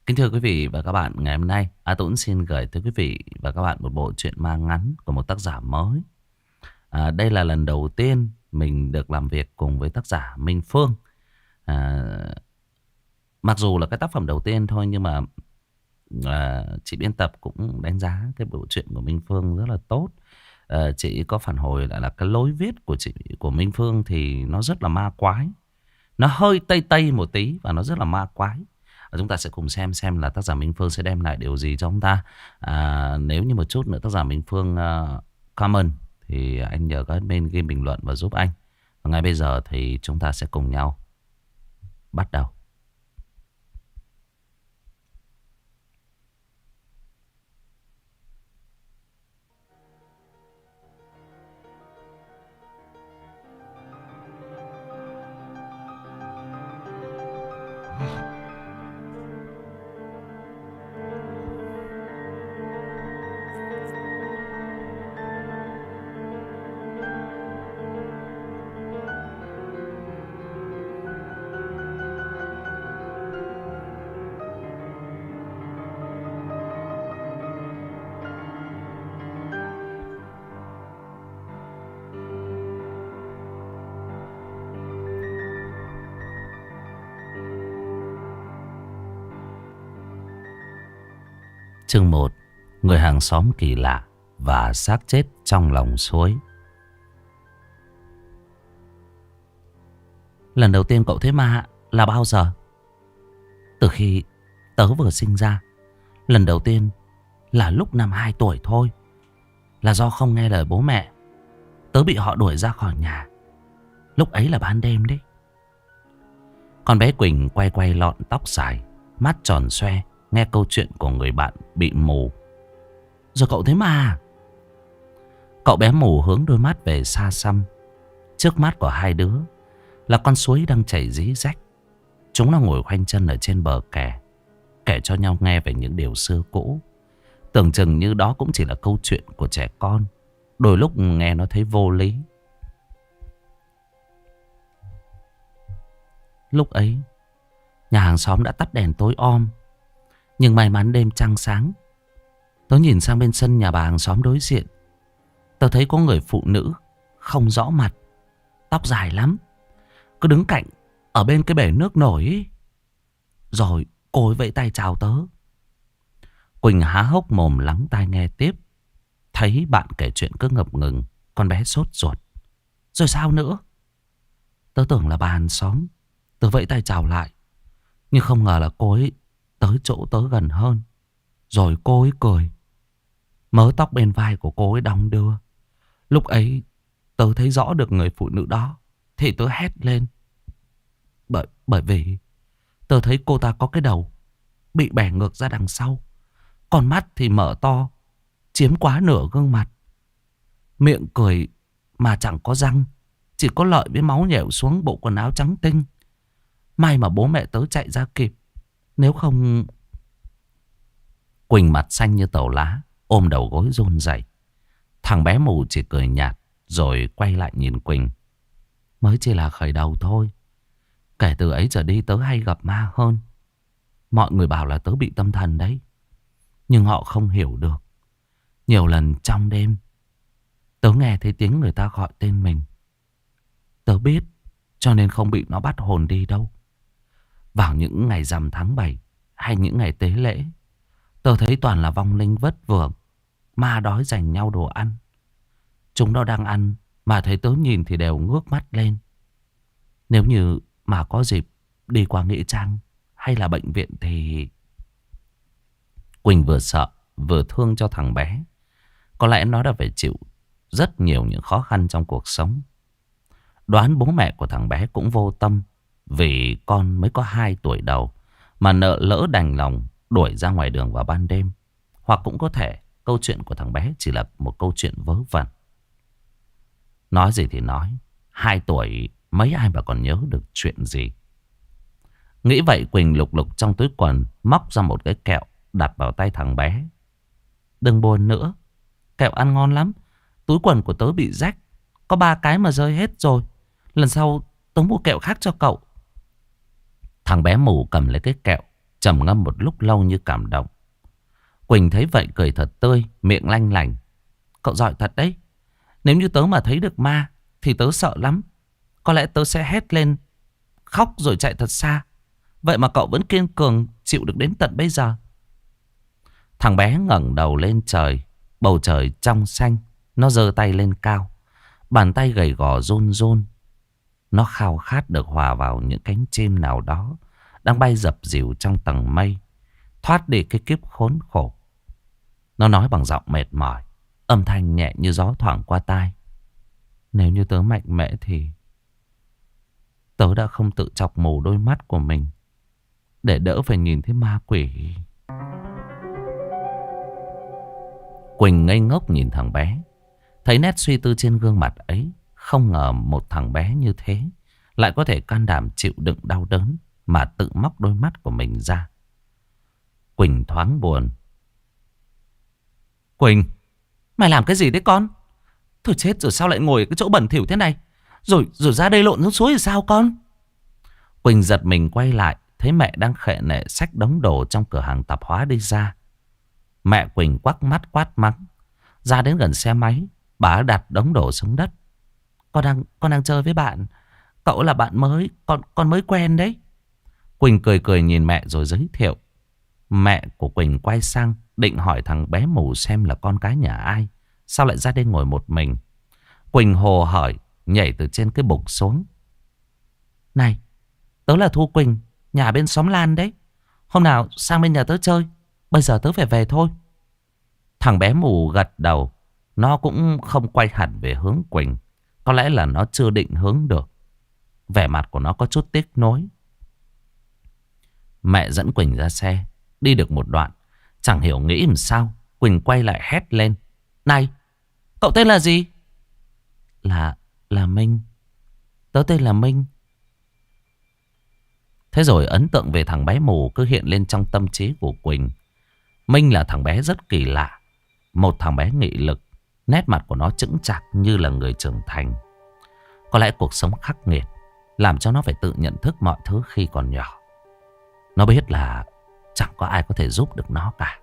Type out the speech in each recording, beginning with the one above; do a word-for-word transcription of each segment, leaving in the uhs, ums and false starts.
Kính thưa quý vị và các bạn, ngày hôm nay A Tũng xin gửi tới quý vị và các bạn một bộ truyện ma ngắn của một tác giả mới. À, đây là lần đầu tiên mình được làm việc cùng với tác giả Minh Phương. À, mặc dù là cái tác phẩm đầu tiên thôi nhưng mà à, chị biên tập cũng đánh giá cái bộ truyện của Minh Phương rất là tốt. À, chị có phản hồi lại là cái lối viết của chị của Minh Phương thì nó rất là ma quái. Nó hơi tây tây một tí và nó rất là ma quái. Chúng ta sẽ cùng xem xem là tác giả Minh Phương sẽ đem lại điều gì cho chúng ta. À, nếu như một chút nữa tác giả Minh Phương uh, comment thì anh nhờ các admin ghi bình luận và giúp anh. Và ngay bây giờ thì chúng ta sẽ cùng nhau bắt đầu. Chương một. Người hàng xóm kỳ lạ và xác chết trong lòng suối. Lần đầu tiên cậu thấy ma là bao giờ? Từ khi tớ vừa sinh ra. Lần đầu tiên là lúc năm hai tuổi thôi. Là do không nghe lời bố mẹ, tớ bị họ đuổi ra khỏi nhà. Lúc ấy là ban đêm đấy. Con bé Quỳnh quay quay lọn tóc dài, mắt tròn xoe, nghe câu chuyện của người bạn bị mù. Rồi cậu thấy ma? Cậu bé mù hướng đôi mắt về xa xăm. Trước mắt của hai đứa là con suối đang chảy rỉ rách. Chúng nó ngồi khoanh chân ở trên bờ kè, kể cho nhau nghe về những điều xưa cũ. Tưởng chừng như đó cũng chỉ là câu chuyện của trẻ con. Đôi lúc nghe nó thấy vô lý. Lúc ấy nhà hàng xóm đã tắt đèn tối om. Nhưng may mắn đêm trăng sáng. Tớ nhìn sang bên sân nhà bà hàng xóm đối diện. Tớ thấy có người phụ nữ không rõ mặt, tóc dài lắm, cứ đứng cạnh ở bên cái bể nước nổi ấy. Rồi cô ấy vẫy tay chào tớ. Quỳnh há hốc mồm lắng tai nghe tiếp. Thấy bạn kể chuyện cứ ngập ngừng. Con bé sốt ruột. Rồi sao nữa? Tớ tưởng là bà hàng xóm. Tớ vẫy tay chào lại. Nhưng không ngờ là cô ấy tới chỗ tớ gần hơn. Rồi cô ấy cười. Mớ tóc bên vai của cô ấy đong đưa. Lúc ấy tớ thấy rõ được người phụ nữ đó. Thì tớ hét lên. Bởi, bởi vì tớ thấy cô ta có cái đầu bị bẻ ngược ra đằng sau. Còn mắt thì mở to, chiếm quá nửa gương mặt. Miệng cười mà chẳng có răng, chỉ có lợi với máu nhèo xuống bộ quần áo trắng tinh. May mà bố mẹ tớ chạy ra kịp. Nếu không... Quỳnh mặt xanh như tàu lá, ôm đầu gối run rẩy. Thằng bé mù chỉ cười nhạt, rồi quay lại nhìn Quỳnh. Mới chỉ là khởi đầu thôi. Kể từ ấy trở đi tớ hay gặp ma hơn. Mọi người bảo là tớ bị tâm thần đấy. Nhưng họ không hiểu được. Nhiều lần trong đêm tớ nghe thấy tiếng người ta gọi tên mình. Tớ biết, cho nên không bị nó bắt hồn đi đâu. Vào những ngày rằm tháng bảy hay những ngày tế lễ, tớ thấy toàn là vong linh vất vưởng, ma đói giành nhau đồ ăn. Chúng nó đang ăn mà thấy tớ nhìn thì đều ngước mắt lên. Nếu như mà có dịp đi qua nghĩa trang hay là bệnh viện thì... Quỳnh vừa sợ vừa thương cho thằng bé. Có lẽ nó đã phải chịu rất nhiều những khó khăn trong cuộc sống. Đoán bố mẹ của thằng bé cũng vô tâm. Vì con mới có hai tuổi đầu mà nợ lỡ đành lòng đuổi ra ngoài đường vào ban đêm. Hoặc cũng có thể câu chuyện của thằng bé chỉ là một câu chuyện vớ vẩn. Nói gì thì nói, hai tuổi mấy ai mà còn nhớ được chuyện gì. Nghĩ vậy Quỳnh lục lục trong túi quần, móc ra một cái kẹo đặt vào tay thằng bé. Đừng buồn nữa, kẹo ăn ngon lắm. Túi quần của tớ bị rách, có ba cái mà rơi hết rồi. Lần sau tớ mua kẹo khác cho cậu. Thằng bé mù cầm lấy cái kẹo, trầm ngâm một lúc lâu như cảm động. Quỳnh thấy vậy cười thật tươi, miệng lanh lảnh. Cậu giỏi thật đấy. Nếu như tớ mà thấy được ma thì tớ sợ lắm. Có lẽ tớ sẽ hét lên, khóc rồi chạy thật xa. Vậy mà cậu vẫn kiên cường chịu được đến tận bây giờ. Thằng bé ngẩng đầu lên trời. Bầu trời trong xanh. Nó giơ tay lên cao. Bàn tay gầy gò run run. Nó khao khát được hòa vào những cánh chim nào đó đang bay dập dìu trong tầng mây, thoát đi cái kiếp khốn khổ. Nó nói bằng giọng mệt mỏi, âm thanh nhẹ như gió thoảng qua tai. Nếu như tớ mạnh mẽ thì tớ đã không tự chọc mù đôi mắt của mình để đỡ phải nhìn thấy ma quỷ. Quỳnh ngây ngốc nhìn thằng bé. Thấy nét suy tư trên gương mặt ấy. Không ngờ một thằng bé như thế lại có thể can đảm chịu đựng đau đớn mà tự móc đôi mắt của mình ra. Quỳnh thoáng buồn. Quỳnh, mày làm cái gì đấy con? Thôi chết rồi, sao lại ngồi ở cái chỗ bẩn thỉu thế này? Rồi rồi ra đây lộn xuống suối thì sao con? Quỳnh giật mình quay lại, thấy mẹ đang khệ nệ xách đống đồ trong cửa hàng tạp hóa đi ra. Mẹ Quỳnh quắc mắt quát mắng. Ra đến gần xe máy, bà đặt đống đồ xuống đất. Con đang con đang chơi với bạn. Cậu là bạn mới, con con mới quen đấy. Quỳnh cười cười nhìn mẹ rồi giới thiệu. Mẹ của Quỳnh quay sang định hỏi thằng bé mù xem là con cái nhà ai, sao lại ra đây ngồi một mình. Quỳnh hồ hởi nhảy từ trên cái bục xuống. Này, tớ là Thu Quỳnh, nhà bên xóm Lan đấy. Hôm nào sang bên nhà tớ chơi. Bây giờ tớ phải về thôi. Thằng bé mù gật đầu. Nó cũng không quay hẳn về hướng Quỳnh. Có lẽ là nó chưa định hướng được. Vẻ mặt của nó có chút tiếc nuối. Mẹ dẫn Quỳnh ra xe. Đi được một đoạn, chẳng hiểu nghĩ làm sao, Quỳnh quay lại hét lên. Này, cậu tên là gì? Là, là Minh. Tớ tên là Minh. Thế rồi ấn tượng về thằng bé mù cứ hiện lên trong tâm trí của Quỳnh. Minh là thằng bé rất kỳ lạ. Một thằng bé nghị lực. Nét mặt của nó chững chạc như là người trưởng thành. Có lẽ cuộc sống khắc nghiệt làm cho nó phải tự nhận thức mọi thứ khi còn nhỏ. Nó biết là chẳng có ai có thể giúp được nó cả.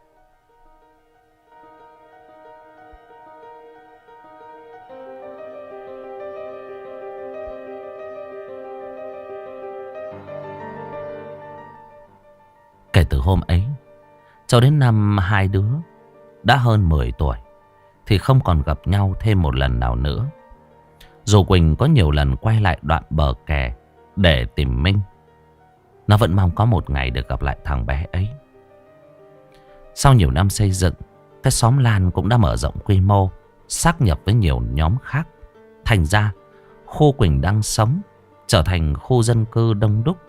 Kể từ hôm ấy cho đến năm hai đứa đã hơn mười tuổi thì không còn gặp nhau thêm một lần nào nữa. Dù Quỳnh có nhiều lần quay lại đoạn bờ kè để tìm Minh, nó vẫn mong có một ngày được gặp lại thằng bé ấy. Sau nhiều năm xây dựng, cái xóm Lan cũng đã mở rộng quy mô, sáp nhập với nhiều nhóm khác. Thành ra, khu Quỳnh đang sống trở thành khu dân cư đông đúc.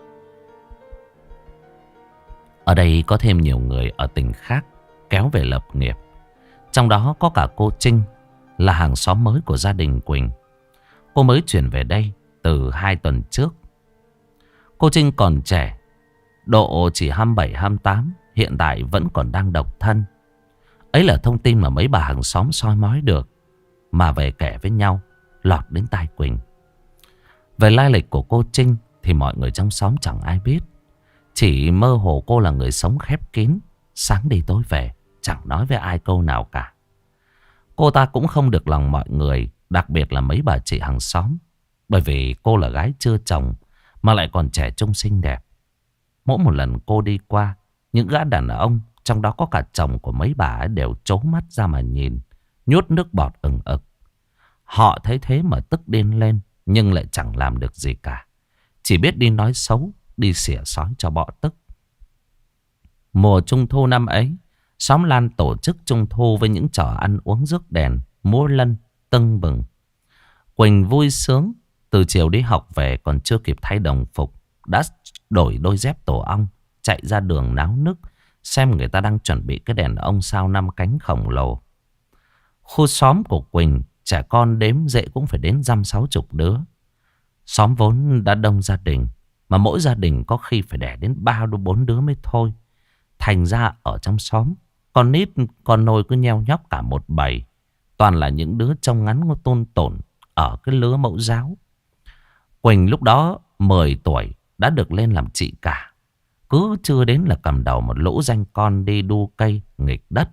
Ở đây có thêm nhiều người ở tỉnh khác kéo về lập nghiệp. Trong đó có cả cô Trinh, là hàng xóm mới của gia đình Quỳnh. Cô mới chuyển về đây từ hai tuần trước. Cô Trinh còn trẻ, độ chỉ hai mươi bảy hai mươi tám, hiện tại vẫn còn đang độc thân. Ấy là thông tin mà mấy bà hàng xóm soi mói được, mà về kể với nhau lọt đến tai Quỳnh. Về lai lịch của cô Trinh thì mọi người trong xóm chẳng ai biết. Chỉ mơ hồ cô là người sống khép kín, sáng đi tối về, chẳng nói với ai câu nào cả. Cô ta cũng không được lòng mọi người, đặc biệt là mấy bà chị hàng xóm. Bởi vì cô là gái chưa chồng mà lại còn trẻ trung xinh đẹp. Mỗi một lần cô đi qua, những gã đàn ông, trong đó có cả chồng của mấy bà ấy, đều trố mắt ra mà nhìn, nhốt nước bọt ừng ực. Họ thấy thế mà tức điên lên, nhưng lại chẳng làm được gì cả. Chỉ biết đi nói xấu, đi xỉa xói cho bọ tức. Mùa trung thu năm ấy, xóm Lan tổ chức trung thu với những trò ăn uống rước đèn, múa lân, tưng bừng. Quỳnh vui sướng, từ chiều đi học về còn chưa kịp thay đồng phục, đã đổi đôi dép tổ ong, chạy ra đường náo nức, xem người ta đang chuẩn bị cái đèn ông sao năm cánh khổng lồ. Khu xóm của Quỳnh, trẻ con đếm dễ cũng phải đến dăm sáu chục đứa. Xóm vốn đã đông gia đình, mà mỗi gia đình có khi phải đẻ đến ba đến bốn đứa mới thôi. Thành ra ở trong xóm, con nít con nôi cứ nheo nhóc cả một bầy. Toàn là những đứa trông ngắn ngô tôn tổn ở cái lứa mẫu giáo. Quỳnh lúc đó mười tuổi đã được lên làm chị cả. cứ chưa đến là cầm đầu một lũ danh con đi đu cây nghịch đất.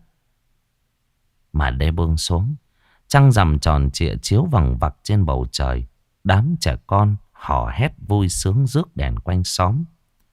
Mà đêm buông xuống, trăng rằm tròn trịa chiếu vằng vặc trên bầu trời. Đám trẻ con hò hét vui sướng rước đèn quanh xóm.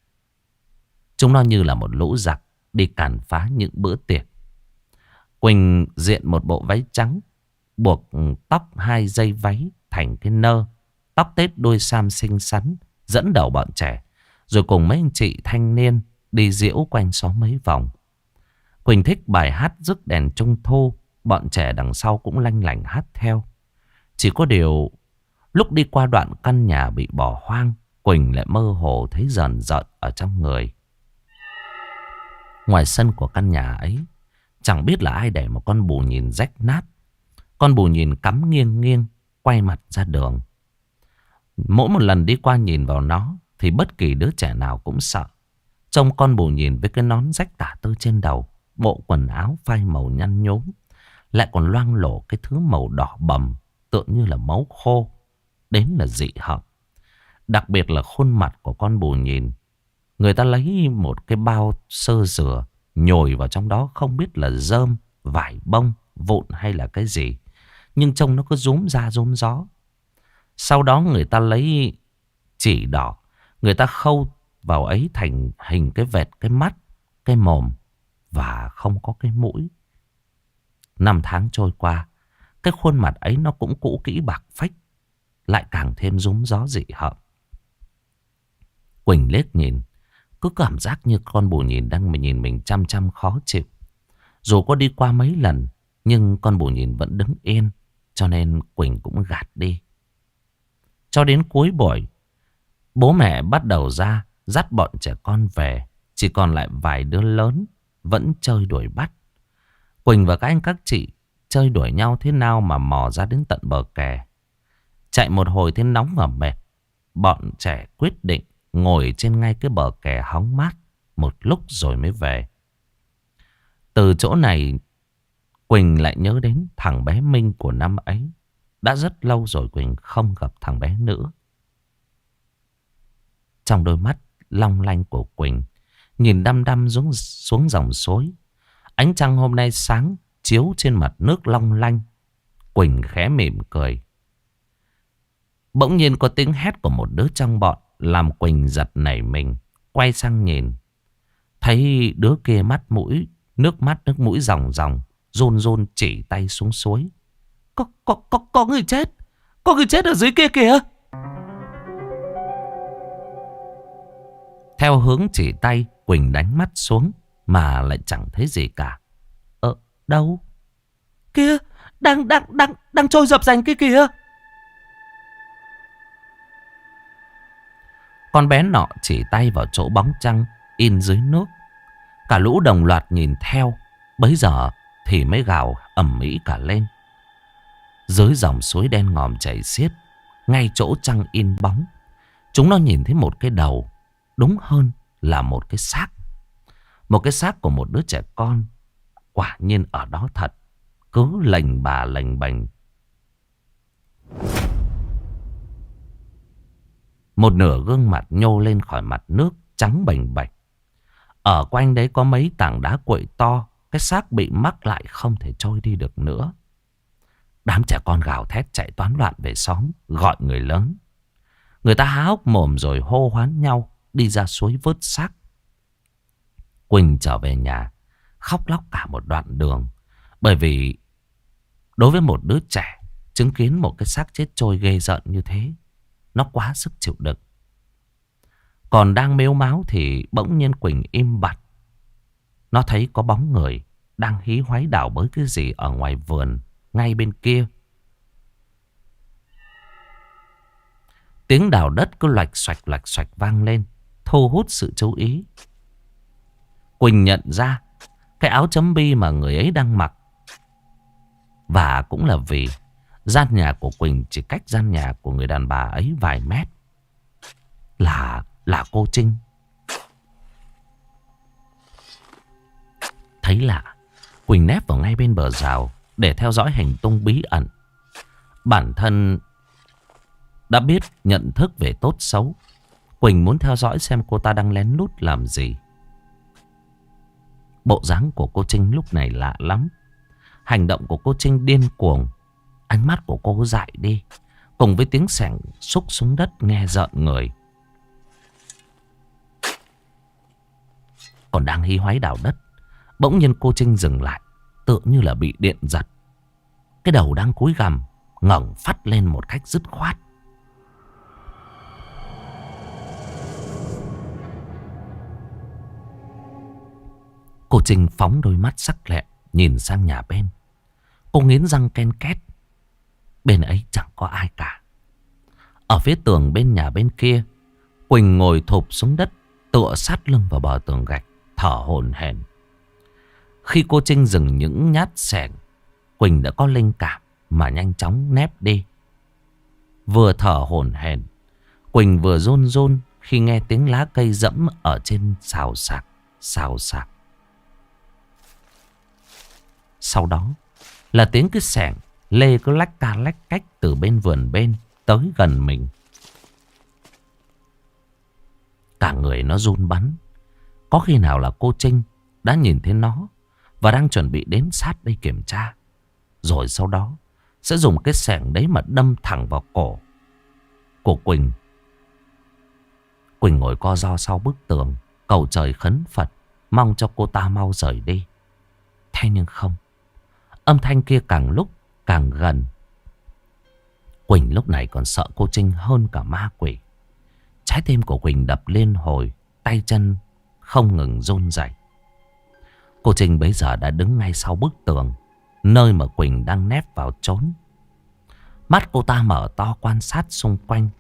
Chúng nó như là một lũ giặc đi càn phá những bữa tiệc. Quỳnh diện một bộ váy trắng, buộc tóc hai dây váy thành cái nơ, tóc tết đuôi sam xinh xắn, dẫn đầu bọn trẻ, rồi cùng mấy anh chị thanh niên đi diễu quanh xóm mấy vòng. Quỳnh thích bài hát rước đèn trung thu, bọn trẻ đằng sau cũng lanh lảnh hát theo. Chỉ có điều lúc đi qua đoạn căn nhà bị bỏ hoang, Quỳnh lại mơ hồ thấy rờn rợn ở trong người. Ngoài sân của căn nhà ấy, chẳng biết là ai để một con bù nhìn rách nát. Con bù nhìn cắm nghiêng nghiêng, quay mặt ra đường. Mỗi một lần đi qua nhìn vào nó thì bất kỳ đứa trẻ nào cũng sợ. Trông con bù nhìn với cái nón rách tả tơi trên đầu, bộ quần áo phai màu nhăn nhốm, lại còn loang lổ cái thứ màu đỏ bầm tựa như là máu khô, đến là dị hợm. Đặc biệt là khuôn mặt của con bù nhìn, người ta lấy một cái bao sơ dừa nhồi vào trong đó, không biết là rơm, vải bông, vụn hay là cái gì, nhưng trông nó cứ rúm ra rúm gió. Sau đó người ta lấy chỉ đỏ, người ta khâu vào ấy thành hình cái vẹt, cái mắt, cái mồm và không có cái mũi. Năm tháng trôi qua, cái khuôn mặt ấy nó cũng cũ kỹ bạc phách, lại càng thêm rúm gió dị hợm. Quỳnh liếc nhìn, cứ cảm giác như con bù nhìn đang nhìn mình chăm chăm khó chịu. Dù có đi qua mấy lần, nhưng con bù nhìn vẫn đứng yên, cho nên Quỳnh cũng gạt đi. Cho đến cuối buổi, bố mẹ bắt đầu ra dắt bọn trẻ con về. Chỉ còn lại vài đứa lớn vẫn chơi đuổi bắt. Quỳnh và các anh các chị chơi đuổi nhau thế nào mà mò ra đến tận bờ kè. Chạy một hồi thế nóng và mệt, bọn trẻ quyết định ngồi trên ngay cái bờ kè hóng mát một lúc rồi mới về. Từ chỗ này, Quỳnh lại nhớ đến thằng bé Minh của năm ấy. Đã rất lâu rồi Quỳnh không gặp thằng bé nữa. Trong đôi mắt long lanh của Quỳnh nhìn đăm đăm xuống, xuống dòng suối. Ánh trăng hôm nay sáng chiếu trên mặt nước long lanh. Quỳnh khẽ mỉm cười. Bỗng nhiên có tiếng hét của một đứa trong bọn làm Quỳnh giật nảy mình. Quay sang nhìn, thấy đứa kia mắt mũi, nước mắt nước mũi ròng ròng, run run chỉ tay xuống suối. Có, có, có, có người chết. Có người chết ở dưới kia kìa. Theo hướng chỉ tay, Quỳnh đánh mắt xuống mà lại chẳng thấy gì cả. Ờ, đâu? Kia, đang, đang, đang, đang trôi dập dành kia kìa. Con bé nọ chỉ tay vào chỗ bóng trăng in dưới nước. Cả lũ đồng loạt nhìn theo. Bấy giờ thì mới gào ầm ĩ cả lên. Dưới dòng suối đen ngòm chảy xiết, ngay chỗ trăng in bóng, chúng nó nhìn thấy một cái đầu, đúng hơn là một cái xác. Một cái xác của một đứa trẻ con. Quả nhiên ở đó thật, cứ lềnh bà lềnh bềnh. Một nửa gương mặt nhô lên khỏi mặt nước, trắng bềnh bềnh. Ở quanh đấy có mấy tảng đá quậy to. Cái xác bị mắc lại không thể trôi đi được nữa. Đám trẻ con gào thét chạy toán loạn về xóm, gọi người lớn. Người ta há hốc mồm rồi hô hoán nhau đi ra suối vớt xác. Quỳnh trở về nhà, khóc lóc cả một đoạn đường. Bởi vì đối với một đứa trẻ, chứng kiến một cái xác chết trôi ghê rợn như thế, nó quá sức chịu đựng. Còn đang mếu máo thì bỗng nhiên Quỳnh im bặt. Nó thấy có bóng người đang hí hoáy đào bới cái gì ở ngoài vườn ngay bên kia. Tiếng đào đất cứ loạch xoạch loạch xoạch vang lên, thu hút sự chú ý. Quỳnh nhận ra cái áo chấm bi mà người ấy đang mặc. Và cũng là vì gian nhà của Quỳnh chỉ cách gian nhà của người đàn bà ấy vài mét. Là, là cô Trinh. Thấy lạ, Quỳnh nép vào ngay bên bờ rào để theo dõi hành tung bí ẩn. Bản thân đã biết nhận thức về tốt xấu. Quỳnh muốn theo dõi xem cô ta đang lén lút làm gì. Bộ dáng của cô Trinh lúc này lạ lắm. Hành động của cô Trinh điên cuồng. Ánh mắt của cô dại đi, cùng với tiếng xẻng xúc xuống đất nghe rợn người. Còn đang hí hoáy đào đất, bỗng nhiên cô Trinh dừng lại, tựa như là bị điện giật. Cái đầu đang cúi gằm ngẩng phát lên một cách dứt khoát. Cô Trinh phóng đôi mắt sắc lẹm nhìn sang nhà bên. Cô nghiến răng ken két. Bên ấy chẳng có ai cả. Ở phía tường bên nhà bên kia, Quỳnh ngồi thụp xuống đất, tựa sát lưng vào bờ tường gạch, thở hổn hển. Khi cô Trinh dừng những nhát xẻng, Quỳnh đã có linh cảm mà nhanh chóng nép đi. Vừa thở hổn hển, Quỳnh vừa run run khi nghe tiếng lá cây dẫm ở trên xào xạc, xào xạc. Sau đó là tiếng cái xẻng lê cứ lách ca lách cách từ bên vườn bên tới gần mình. Cả người nó run bắn. Có khi nào là cô Trinh đã nhìn thấy nó và đang chuẩn bị đến sát đây kiểm tra, rồi sau đó sẽ dùng cái xẻng đấy mà đâm thẳng vào cổ của Quỳnh. Quỳnh ngồi co ro sau bức tường, cầu trời khấn Phật, mong cho cô ta mau rời đi. Thế nhưng không, âm thanh kia càng lúc càng gần. Quỳnh lúc này còn sợ cô Trinh hơn cả ma quỷ. Trái tim của Quỳnh đập liên hồi, tay chân không ngừng run rẩy. Cô Trinh bấy giờ đã đứng ngay sau bức tường, nơi mà Quỳnh đang nép vào trốn. Mắt cô ta mở to quan sát xung quanh.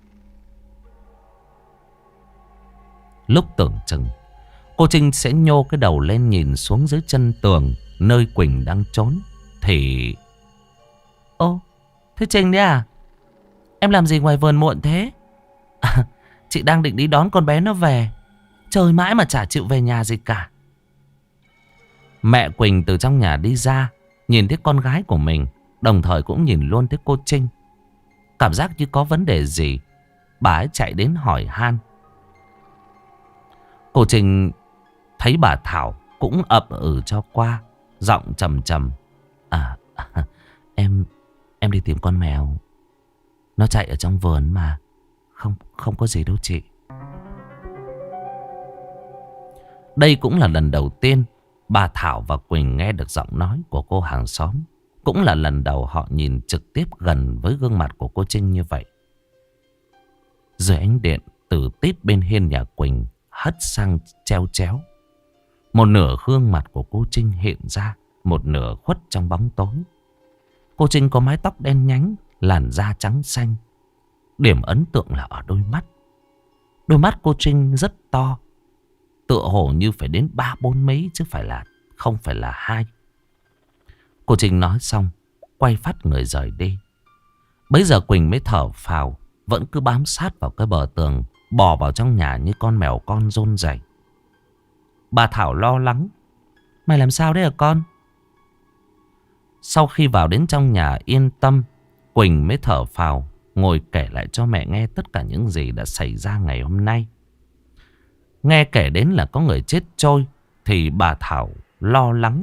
Lúc tưởng chừng cô Trinh sẽ nhô cái đầu lên nhìn xuống dưới chân tường nơi Quỳnh đang trốn, thì... Ô, thế Trinh đấy à? Em làm gì ngoài vườn muộn thế? À, chị đang định đi đón con bé nó về. Chơi mãi mà chả chịu về nhà gì cả. Mẹ Quỳnh từ trong nhà đi ra, nhìn thấy con gái của mình, đồng thời cũng nhìn luôn thấy cô Trinh. Cảm giác như có vấn đề gì, bà ấy chạy đến hỏi han. Cô Trinh thấy bà Thảo cũng ậm ừ cho qua, giọng trầm trầm. À, à em em đi tìm con mèo. Nó chạy ở trong vườn mà. Không, không có gì đâu chị. Đây cũng là lần đầu tiên bà Thảo và Quỳnh nghe được giọng nói của cô hàng xóm. Cũng là lần đầu họ nhìn trực tiếp gần với gương mặt của cô Trinh như vậy. Dưới ánh điện từ tít bên hiên nhà Quỳnh hất sang treo chéo, một nửa gương mặt của cô Trinh hiện ra, một nửa khuất trong bóng tối. Cô Trinh có mái tóc đen nhánh, làn da trắng xanh. Điểm ấn tượng là ở đôi mắt. Đôi mắt cô Trinh rất to, tựa hồ như phải đến ba bốn mấy chứ phải là không phải là hai. Cô Trinh nói xong, quay phát người rời đi. Bấy giờ Quỳnh mới thở phào, vẫn cứ bám sát vào cái bờ tường, bò vào trong nhà như con mèo con run rẩy. Bà Thảo lo lắng. Mày làm sao đấy hả con? Sau khi vào đến trong nhà yên tâm, Quỳnh mới thở phào, ngồi kể lại cho mẹ nghe tất cả những gì đã xảy ra ngày hôm nay. Nghe kể đến là có người chết trôi, thì bà Thảo lo lắng.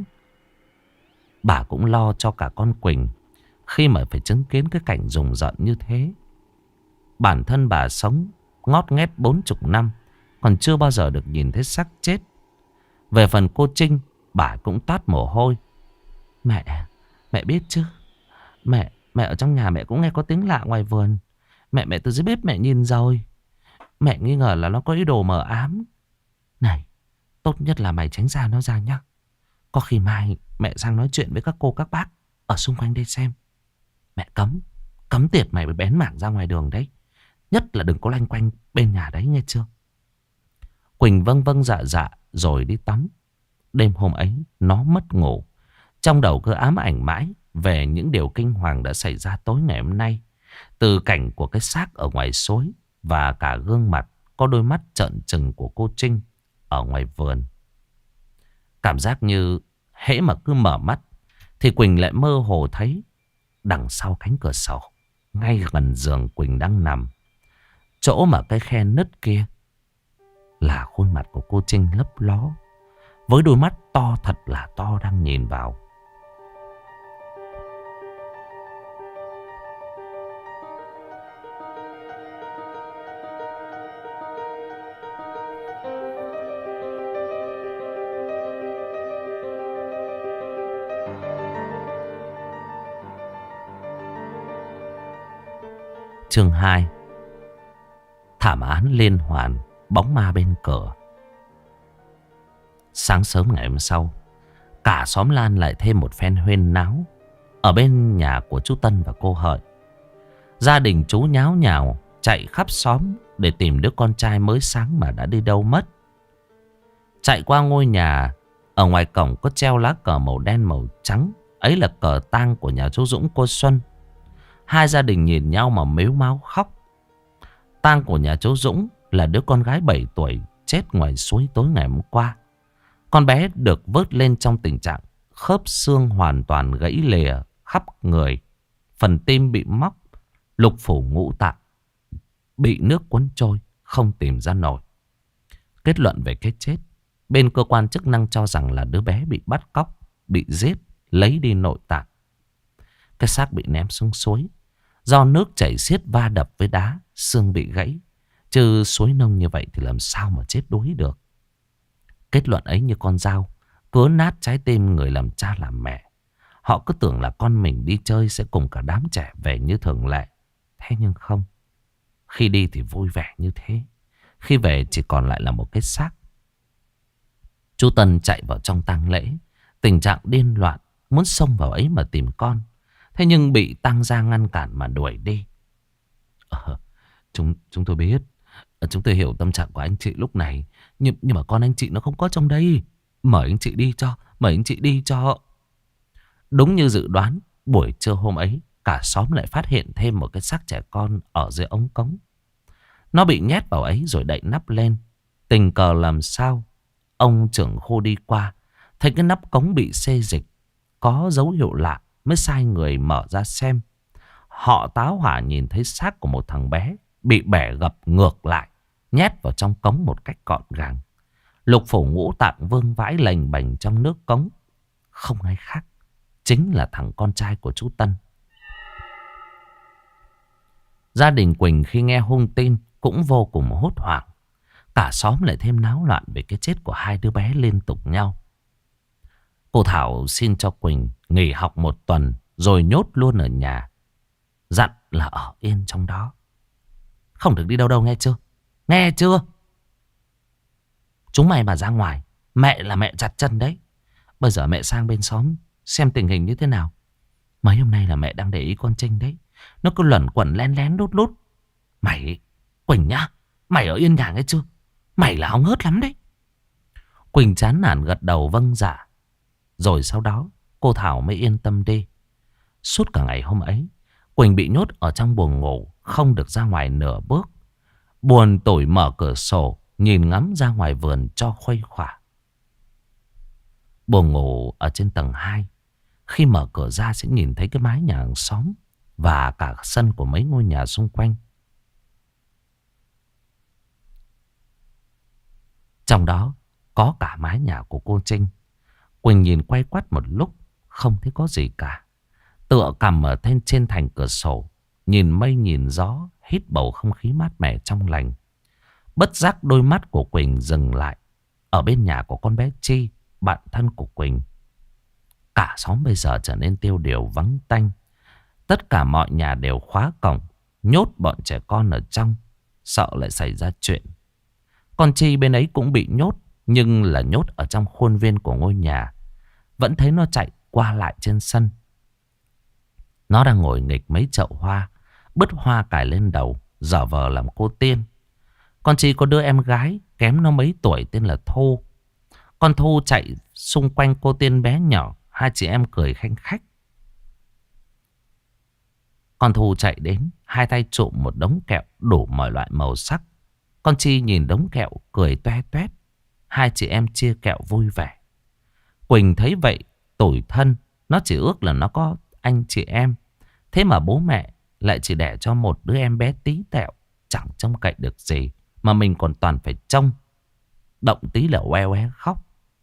Bà cũng lo cho cả con Quỳnh khi mà phải chứng kiến cái cảnh rùng rợn như thế. Bản thân bà sống ngót nghét bốn chục năm, còn chưa bao giờ được nhìn thấy xác chết. Về phần cô Trinh, bà cũng toát mồ hôi. Mẹ, mẹ biết chứ. Mẹ, mẹ ở trong nhà mẹ cũng nghe có tiếng lạ ngoài vườn. Mẹ mẹ từ dưới bếp mẹ nhìn rồi. Mẹ nghi ngờ là nó có ý đồ mờ ám. Này, tốt nhất là mày tránh xa nó ra nhá. Có khi mai mẹ sang nói chuyện với các cô các bác ở xung quanh đây xem. Mẹ cấm, cấm tiệt mày bén mảng ra ngoài đường đấy. Nhất là đừng có loanh quanh bên nhà đấy nghe chưa. Quỳnh vâng vâng dạ dạ rồi đi tắm. Đêm hôm ấy nó mất ngủ. Trong đầu cứ ám ảnh mãi về những điều kinh hoàng đã xảy ra tối ngày hôm nay. Từ cảnh của cái xác ở ngoài suối và cả gương mặt có đôi mắt trợn trừng của cô Trinh ở ngoài vườn. Cảm giác như hễ mà cứ mở mắt thì Quỳnh lại mơ hồ thấy đằng sau cánh cửa sổ, ngay gần giường Quỳnh đang nằm, chỗ mà cái khe nứt kia là khuôn mặt của cô Trinh lấp ló, với đôi mắt to thật là to đang nhìn vào. Chương hai. Thảm án liên hoàn, bóng ma bên cửa. Sáng sớm ngày hôm sau, cả xóm Lan lại thêm một phen huyên náo ở bên nhà của chú Tân và cô Hợi. Gia đình chú nháo nhào chạy khắp xóm để tìm đứa con trai mới sáng mà đã đi đâu mất. Chạy qua ngôi nhà, ở ngoài cổng có treo lá cờ màu đen màu trắng, ấy là cờ tang của nhà chú Dũng cô Xuân. Hai gia đình nhìn nhau mà mếu máo khóc. Tang của nhà chú Dũng là đứa con gái bảy tuổi chết ngoài suối tối ngày hôm qua. Con bé được vớt lên trong tình trạng khớp xương hoàn toàn gãy lìa khắp người, phần tim bị móc, lục phủ ngũ tạng bị nước cuốn trôi, không tìm ra nổi. Kết luận về cái chết, bên cơ quan chức năng cho rằng là đứa bé bị bắt cóc, bị giết, lấy đi nội tạng. Cái xác bị ném xuống suối, do nước chảy xiết va đập với đá, xương bị gãy. Chứ suối nông như vậy thì làm sao mà chết đuối được. Kết luận ấy như con dao cứa nát trái tim người làm cha làm mẹ. Họ cứ tưởng là con mình đi chơi sẽ cùng cả đám trẻ về như thường lệ. Thế nhưng không. Khi đi thì vui vẻ như thế, khi về chỉ còn lại là một cái xác. Chú Tân chạy vào trong tang lễ, tình trạng điên loạn, muốn xông vào ấy mà tìm con. Thế nhưng bị Tăng Gia ngăn cản mà đuổi đi. Ờ, chúng, chúng tôi biết, chúng tôi hiểu tâm trạng của anh chị lúc này. Nhưng, nhưng mà con anh chị nó không có trong đây. Mời anh chị đi cho, mời anh chị đi cho. Đúng như dự đoán, buổi trưa hôm ấy, cả xóm lại phát hiện thêm một cái xác trẻ con ở dưới ống cống. Nó bị nhét vào ấy rồi đậy nắp lên. Tình cờ làm sao, ông trưởng khu đi qua, thấy cái nắp cống bị xê dịch, có dấu hiệu lạ, mới sai người mở ra xem. Họ táo hỏa nhìn thấy xác của một thằng bé bị bẻ gập ngược lại, nhét vào trong cống một cách gọn gàng. Lục phủ ngũ tạng vương vãi lềnh bềnh trong nước cống. Không ai khác, chính là thằng con trai của chú Tân. Gia đình Quỳnh khi nghe hung tin cũng vô cùng hốt hoảng. Cả xóm lại thêm náo loạn về cái chết của hai đứa bé liên tục nhau. Cô Thảo xin cho Quỳnh nghỉ học một tuần rồi nhốt luôn ở nhà. Dặn là ở yên trong đó, không được đi đâu đâu, nghe chưa? Nghe chưa? Chúng mày mà ra ngoài, mẹ là mẹ chặt chân đấy. Bây giờ mẹ sang bên xóm xem tình hình như thế nào. Mấy hôm nay là mẹ đang để ý con Trinh đấy, nó cứ luẩn quẩn len lén lút lút. Mày, Quỳnh nhá, mày ở yên nhà nghe chưa? Mày là hóng hớt lắm đấy. Quỳnh chán nản gật đầu vâng dạ. Rồi sau đó cô Thảo mới yên tâm đi. Suốt cả ngày hôm ấy, Quỳnh bị nhốt ở trong buồng ngủ, không được ra ngoài nửa bước. Buồn tủi mở cửa sổ, nhìn ngắm ra ngoài vườn cho khuây khỏa. Buồng ngủ ở trên tầng hai. Khi mở cửa ra sẽ nhìn thấy cái mái nhà hàng xóm và cả sân của mấy ngôi nhà xung quanh. Trong đó có cả mái nhà của cô Trinh. Quỳnh nhìn quay quắt một lúc, không thấy có gì cả. Tựa cằm ở trên trên thành cửa sổ, nhìn mây nhìn gió, hít bầu không khí mát mẻ trong lành. Bất giác đôi mắt của Quỳnh dừng lại ở bên nhà của con bé Chi, bạn thân của Quỳnh. Cả xóm bây giờ trở nên tiêu điều vắng tanh. Tất cả mọi nhà đều khóa cổng, nhốt bọn trẻ con ở trong, sợ lại xảy ra chuyện. Con Chi bên ấy cũng bị nhốt, nhưng là nhốt ở trong khuôn viên của ngôi nhà. Vẫn thấy nó chạy qua lại trên sân. Nó đang ngồi nghịch mấy chậu hoa, bứt hoa cài lên đầu, giả vờ làm cô tiên. Con Chi có đứa em gái kém nó mấy tuổi tên là Thu. Con Thu chạy xung quanh cô tiên bé nhỏ, hai chị em cười khanh khách. Con Thu chạy đến, hai tay trụm một đống kẹo đủ mọi loại màu sắc. Con Chi nhìn đống kẹo cười toe toét. Hai chị em chia kẹo vui vẻ. Quỳnh thấy vậy tủi thân. Nó chỉ ước là nó có anh chị em. Thế mà bố mẹ lại chỉ đẻ cho một đứa em bé tí tẹo, chẳng trông cậy được gì, mà mình còn toàn phải trông. động tí là oe oe khóc.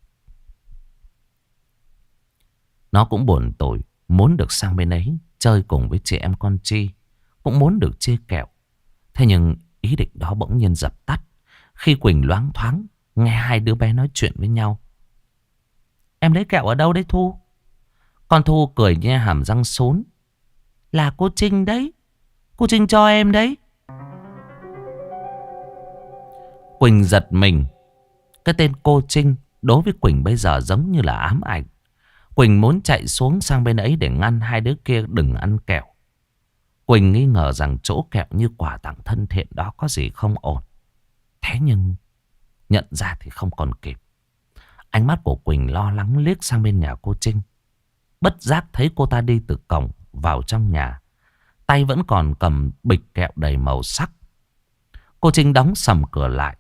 Nó cũng buồn tủi, muốn được sang bên ấy chơi cùng với chị em con Chi, cũng muốn được chia kẹo. Thế nhưng ý định đó bỗng nhiên dập tắt khi Quỳnh loáng thoáng nghe hai đứa bé nói chuyện với nhau. Em lấy kẹo ở đâu đấy Thu? Con Thu cười nhe hàm răng sốn. Là cô Trinh đấy, cô Trinh cho em đấy. Quỳnh giật mình. Cái tên cô Trinh đối với Quỳnh bây giờ giống như là ám ảnh. Quỳnh muốn chạy xuống sang bên ấy để ngăn hai đứa kia đừng ăn kẹo. Quỳnh nghi ngờ rằng chỗ kẹo như quà tặng thân thiện đó có gì không ổn. Thế nhưng nhận ra thì không còn kịp. Ánh mắt của Quỳnh lo lắng liếc sang bên nhà cô Trinh. Bất giác thấy cô ta đi từ cổng vào trong nhà, tay vẫn còn cầm bịch kẹo đầy màu sắc. Cô Trinh đóng sầm cửa lại.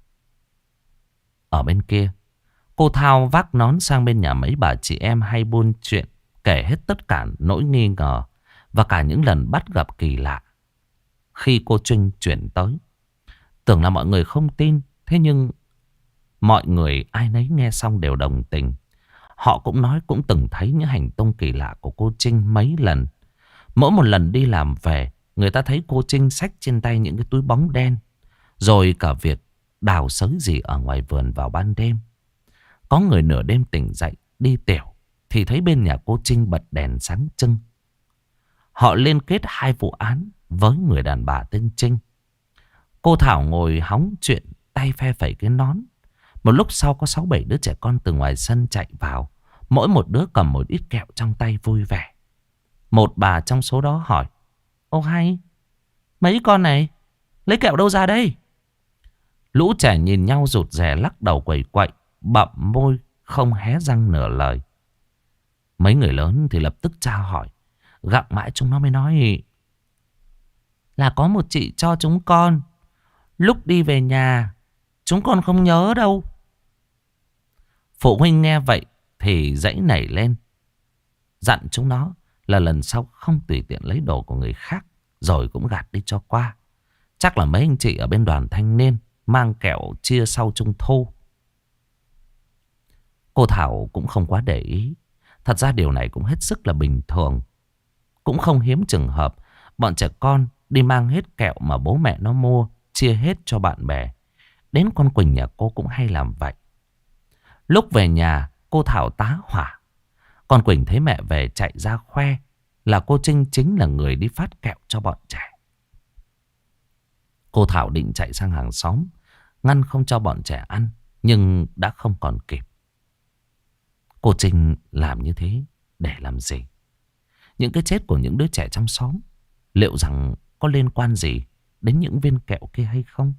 Ở bên kia, cô Thao vác nón sang bên nhà mấy bà chị em hay buôn chuyện, kể hết tất cả nỗi nghi ngờ và cả những lần bắt gặp kỳ lạ khi cô Trinh chuyển tới. Tưởng là mọi người không tin, thế nhưng mọi người ai nấy nghe xong đều đồng tình. Họ cũng nói cũng từng thấy những hành tung kỳ lạ của cô Trinh mấy lần. Mỗi một lần đi làm về, người ta thấy cô Trinh xách trên tay những cái túi bóng đen. Rồi cả việc đào sới gì ở ngoài vườn vào ban đêm. Có người nửa đêm tỉnh dậy đi tiểu thì thấy bên nhà cô Trinh bật đèn sáng trưng. Họ liên kết hai vụ án với người đàn bà tên Trinh. Cô Thảo ngồi hóng chuyện, tay phe phẩy cái nón. Một lúc sau có sáu bảy đứa trẻ con từ ngoài sân chạy vào. Mỗi một đứa cầm một ít kẹo trong tay vui vẻ. Một bà trong số đó hỏi: Ô hay, mấy con này lấy kẹo đâu ra đây? Lũ trẻ nhìn nhau rụt rè lắc đầu quẩy quậy, bặm môi không hé răng nửa lời. Mấy người lớn thì lập tức tra hỏi. Gặng mãi chúng nó mới nói là có một chị cho chúng con. Lúc đi về nhà chúng con không nhớ đâu. Phụ huynh nghe vậy thì dãy nảy lên, dặn chúng nó là lần sau không tùy tiện lấy đồ của người khác, rồi cũng gạt đi cho qua. Chắc là mấy anh chị ở bên đoàn thanh niên mang kẹo chia sau trung thu. Cô Thảo cũng không quá để ý. Thật ra điều này cũng hết sức là bình thường. Cũng không hiếm trường hợp bọn trẻ con đi mang hết kẹo mà bố mẹ nó mua, chia hết cho bạn bè. Đến con Quỳnh nhà cô cũng hay làm vậy. Lúc về nhà cô Thảo tá hỏa. Con Quỳnh thấy mẹ về chạy ra khoe là cô Trinh chính là người đi phát kẹo cho bọn trẻ. Cô Thảo định chạy sang hàng xóm ngăn không cho bọn trẻ ăn, nhưng đã không còn kịp. Cô Trinh làm như thế để làm gì? Những cái chết của những đứa trẻ trong xóm liệu rằng có liên quan gì đến những viên kẹo kia hay không?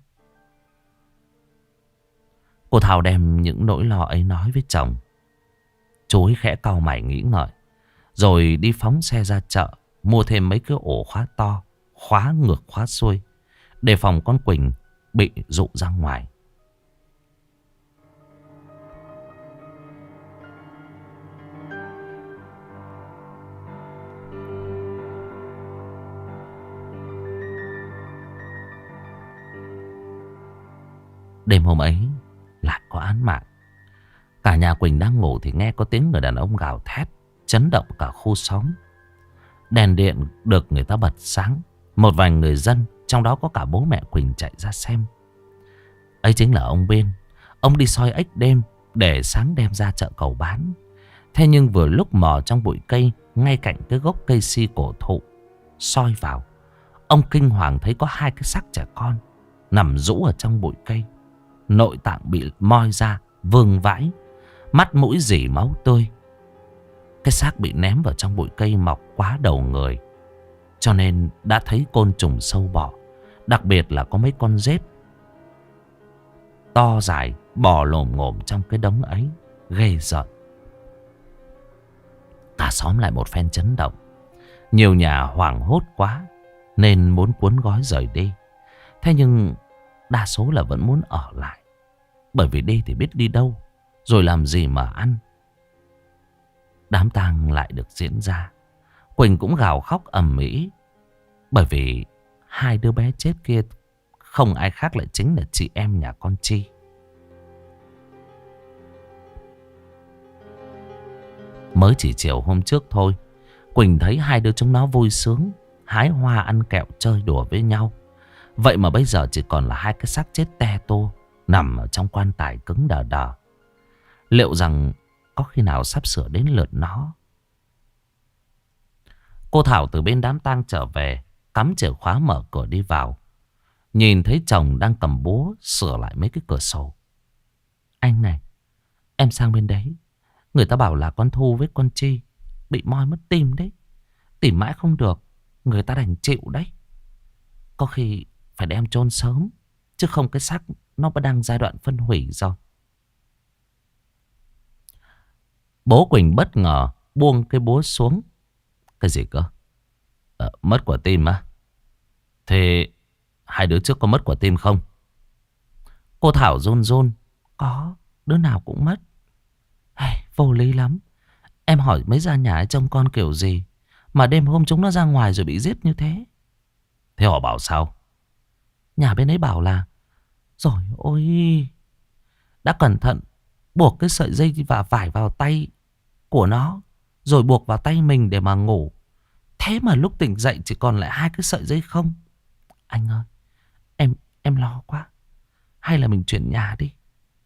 Cô Thảo đem những nỗi lo ấy nói với chồng. Chú ấy khẽ cau mày nghĩ ngợi, rồi đi phóng xe ra chợ mua thêm mấy cái ổ khóa to, khóa ngược khóa xuôi, đề phòng con Quỳnh bị dụ ra ngoài. Đêm hôm ấy lại có án mạng. Cả nhà Quỳnh đang ngủ thì nghe có tiếng người đàn ông gào thét, chấn động cả khu xóm. Đèn điện được người ta bật sáng. Một vài người dân, trong đó có cả bố mẹ Quỳnh, chạy ra xem. Ấy chính là ông Bên. Ông đi soi ếch đêm để sáng đem ra chợ cầu bán. Thế nhưng vừa lúc mò trong bụi cây ngay cạnh cái gốc cây si cổ thụ soi vào, ông kinh hoàng thấy có hai cái xác trẻ con nằm rũ ở trong bụi cây. Nội tạng bị moi ra vương vãi, mắt mũi rỉ máu tươi. Cái xác bị ném vào trong bụi cây mọc quá đầu người, cho nên đã thấy côn trùng sâu bọ. Đặc biệt là có mấy con rết to dài bò lồm ngồm trong cái đống ấy, ghê rợn. Cả xóm lại một phen chấn động. Nhiều nhà hoảng hốt quá nên muốn cuốn gói rời đi. Thế nhưng đa số là vẫn muốn ở lại, bởi vì đi thì biết đi đâu, rồi làm gì mà ăn. Đám tang lại được diễn ra. Quỳnh cũng gào khóc ầm ĩ, bởi vì hai đứa bé chết kia không ai khác lại chính là chị em nhà con Chi. Mới chỉ chiều hôm trước thôi, Quỳnh thấy hai đứa chúng nó vui sướng hái hoa ăn kẹo chơi đùa với nhau. Vậy mà bây giờ chỉ còn là hai cái xác chết te tô nằm ở trong quan tài cứng đờ đờ. Liệu rằng có khi nào sắp sửa đến lượt nó? Cô Thảo từ bên đám tang trở về, cắm chìa khóa mở cửa đi vào. Nhìn thấy chồng đang cầm búa sửa lại mấy cái cửa sổ. Anh này, em sang bên đấy. Người ta bảo là con Thu với con Chi bị moi mất tim đấy. Tìm mãi không được, người ta đành chịu đấy. Có khi phải đem chôn sớm, chứ không cái xác nó đang giai đoạn phân hủy rồi. Bố Quỳnh bất ngờ buông cái búa xuống. Cái gì cơ? Ờ, mất quả tim á? Thế hai đứa trước có mất quả tim không? Cô Thảo run run. Có, đứa nào cũng mất. Hey, vô lý lắm. Em hỏi mấy gia nhà trông con kiểu gì mà đêm hôm chúng nó ra ngoài rồi bị giết như thế? Thế họ bảo sao? Nhà bên ấy bảo là rồi ôi, đã cẩn thận buộc cái sợi dây và vải vào tay của nó, rồi buộc vào tay mình để mà ngủ. Thế mà lúc tỉnh dậy chỉ còn lại hai cái sợi dây không. Anh ơi, em em lo quá. Hay là mình chuyển nhà đi?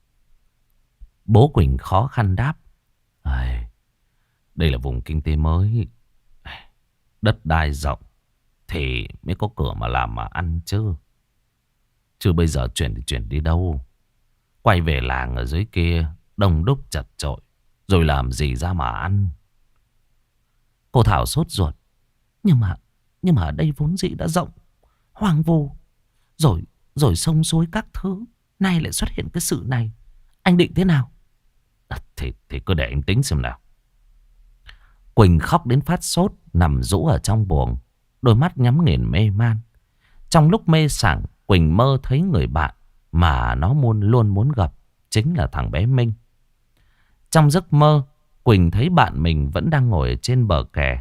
Bố Quỳnh khó khăn đáp. À, đây là vùng kinh tế mới, đất đai rộng thì mới có cửa mà làm mà ăn chứ. Chứ bây giờ chuyển thì chuyển đi đâu? Quay về làng ở dưới kia đông đúc chật chội, rồi làm gì ra mà ăn? Cô Thảo sốt ruột. Nhưng mà Nhưng mà ở đây vốn dĩ đã rộng, hoang vu, Rồi rồi sông suối các thứ, nay lại xuất hiện cái sự này. Anh định thế nào? À, thì, thì cứ để anh tính xem nào. Quỳnh khóc đến phát sốt, nằm rũ ở trong buồng, đôi mắt nhắm nghiền mê man. Trong lúc mê sảng, Quỳnh mơ thấy người bạn mà nó muốn luôn muốn gặp, chính là thằng bé Minh. Trong giấc mơ, Quỳnh thấy bạn mình vẫn đang ngồi ở trên bờ kè.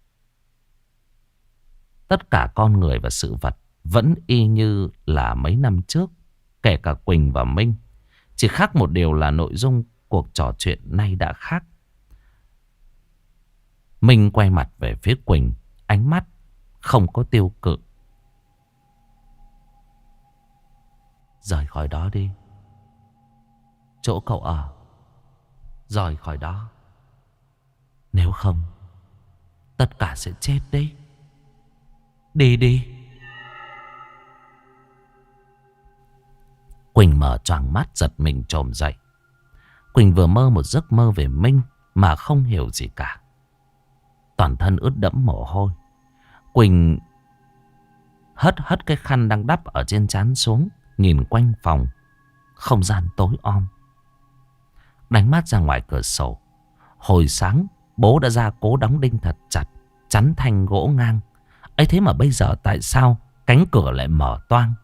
Tất cả con người và sự vật vẫn y như là mấy năm trước, kể cả Quỳnh và Minh. Chỉ khác một điều là nội dung cuộc trò chuyện nay đã khác. Minh quay mặt về phía Quỳnh, ánh mắt không có tiêu cự. Rời khỏi đó đi. Chỗ cậu ở, rời khỏi đó. Nếu không, tất cả sẽ chết đấy. Đi đi. Quỳnh mở choàng mắt giật mình trồm dậy. Quỳnh vừa mơ một giấc mơ về Minh mà không hiểu gì cả. Toàn thân ướt đẫm mồ hôi. Quỳnh hất hất cái khăn đang đắp ở trên trán xuống, nhìn quanh phòng. Không gian tối om. Đánh mắt ra ngoài cửa sổ. Hồi sáng bố đã ra cố đóng đinh thật chặt, chắn thanh gỗ ngang. Ấy thế mà bây giờ tại sao cánh cửa lại mở toang?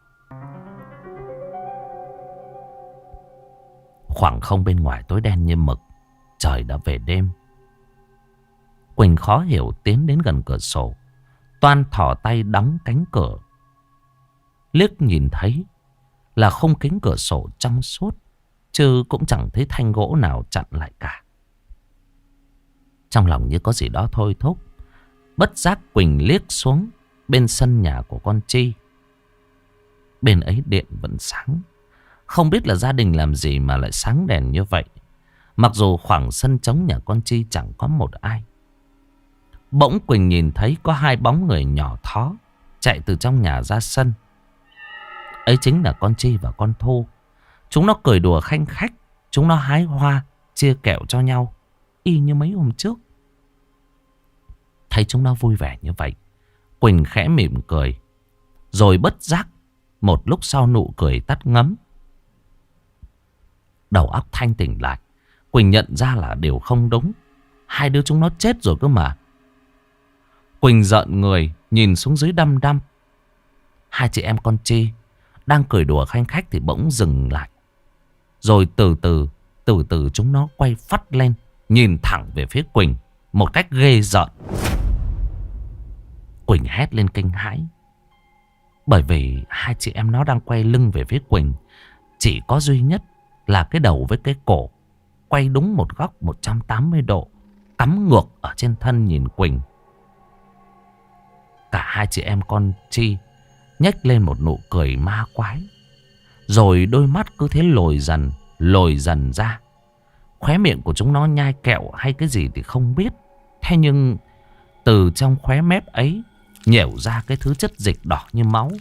Khoảng không bên ngoài tối đen như mực. Trời đã về đêm. Quỳnh khó hiểu tiến đến gần cửa sổ, toan thò tay đóng cánh cửa. Liếc nhìn thấy là khung kính cửa sổ trong suốt, chứ cũng chẳng thấy thanh gỗ nào chặn lại cả. Trong lòng như có gì đó thôi thúc. Bất giác Quỳnh liếc xuống bên sân nhà của con Chi. Bên ấy điện vẫn sáng. Không biết là gia đình làm gì mà lại sáng đèn như vậy. Mặc dù khoảng sân trống nhà con Chi chẳng có một ai. Bỗng Quỳnh nhìn thấy có hai bóng người nhỏ thó chạy từ trong nhà ra sân. Ấy chính là con Chi và con Thu. Chúng nó cười đùa khanh khách. Chúng nó hái hoa, chia kẹo cho nhau, y như mấy hôm trước. Thấy chúng nó vui vẻ như vậy, Quỳnh khẽ mỉm cười. Rồi bất giác, một lúc sau nụ cười tắt ngấm. Đầu óc thanh tỉnh lại, Quỳnh nhận ra là điều không đúng. Hai đứa chúng nó chết rồi cơ mà. Quỳnh giận người, nhìn xuống dưới đăm đăm. Hai chị em con Chi đang cười đùa khanh khách thì bỗng dừng lại. Rồi từ từ, từ từ chúng nó quay phắt lên, nhìn thẳng về phía Quỳnh một cách ghê rợn. Quỳnh hét lên kinh hãi. Bởi vì hai chị em nó đang quay lưng về phía Quỳnh. Chỉ có duy nhất là cái đầu với cái cổ quay đúng một góc một trăm tám mươi độ. cắm ngược ở trên thân nhìn Quỳnh. Cả hai chị em con Chi nhếch lên một nụ cười ma quái. Rồi đôi mắt cứ thế lồi dần, lồi dần ra. Khóe miệng của chúng nó nhai kẹo hay cái gì thì không biết. Thế nhưng từ trong khóe mép ấy nhểu ra cái thứ chất dịch đỏ như máu.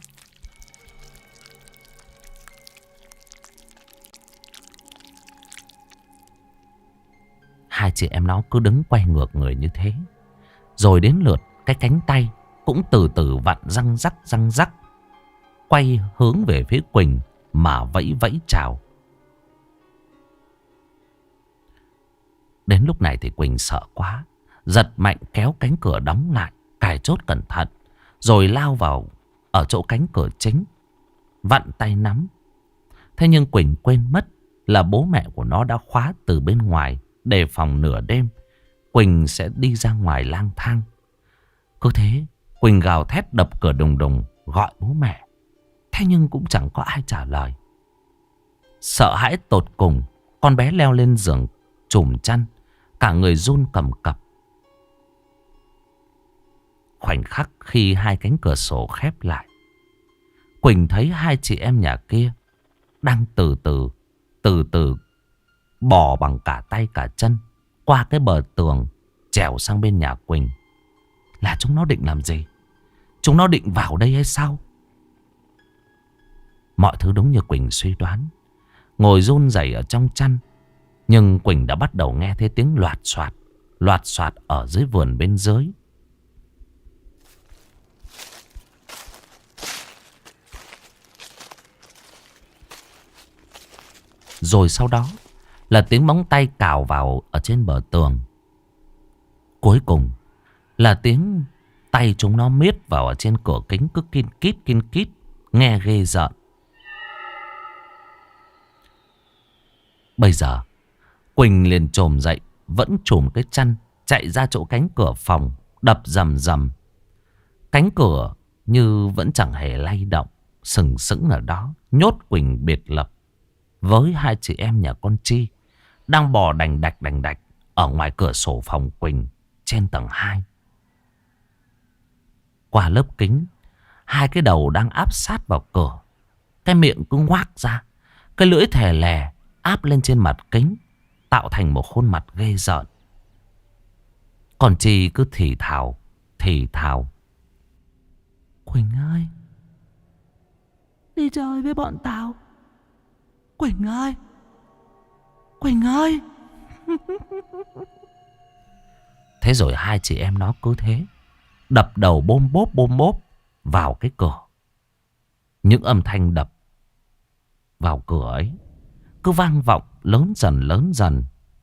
Hai chị em nó cứ đứng quay ngược người như thế. Rồi đến lượt cái cánh tay cũng từ từ vặn răng rắc răng rắc, quay hướng về phía Quỳnh mà vẫy vẫy chào. Đến lúc này thì Quỳnh sợ quá, giật mạnh kéo cánh cửa đóng lại, cài chốt cẩn thận, rồi lao vào ở chỗ cánh cửa chính, vặn tay nắm. Thế nhưng Quỳnh quên mất là bố mẹ của nó đã khóa từ bên ngoài, đề phòng nửa đêm Quỳnh sẽ đi ra ngoài lang thang. Cứ thế Quỳnh gào thét đập cửa đùng đùng gọi bố mẹ. Thế nhưng cũng chẳng có ai trả lời. Sợ hãi tột cùng, con bé leo lên giường trùm chăn, cả người run cầm cập. Khoảnh khắc khi hai cánh cửa sổ khép lại, Quỳnh thấy hai chị em nhà kia đang từ từ, từ từ bò bằng cả tay cả chân qua cái bờ tường, trèo sang bên nhà Quỳnh. Là chúng nó định làm gì? Chúng nó định vào đây hay sao? Mọi thứ đúng như Quỳnh suy đoán. Ngồi run rẩy ở trong chăn, nhưng Quỳnh đã bắt đầu nghe thấy tiếng loạt soạt, loạt soạt ở dưới vườn bên dưới. Rồi sau đó là tiếng móng tay cào vào ở trên bờ tường. Cuối cùng là tiếng tay chúng nó miết vào ở trên cửa kính cứ kin kít kin kít, nghe ghê rợn. Bây giờ Quỳnh liền chồm dậy, vẫn chùm cái chăn, chạy ra chỗ cánh cửa phòng, đập rầm rầm. Cánh cửa như vẫn chẳng hề lay động, sừng sững ở đó, nhốt Quỳnh biệt lập với hai chị em nhà con Chi đang bò đành đạch đành đạch ở ngoài cửa sổ phòng Quỳnh trên tầng hai. Qua lớp kính, hai cái đầu đang áp sát vào cửa, cái miệng cứ ngoác ra, cái lưỡi thè lè áp lên trên mặt kính, tạo thành một khuôn mặt ghê rợn. Còn Chi cứ thì thào, thì thào: Quỳnh ơi, đi chơi với bọn tao. Quỳnh ơi, Quỳnh ơi. Thế rồi hai chị em nó cứ thế đập đầu bôm bốp bôm bốp vào cái cửa. Những âm thanh đập vào cửa ấy cứ vang vọng lớn dần lớn dần.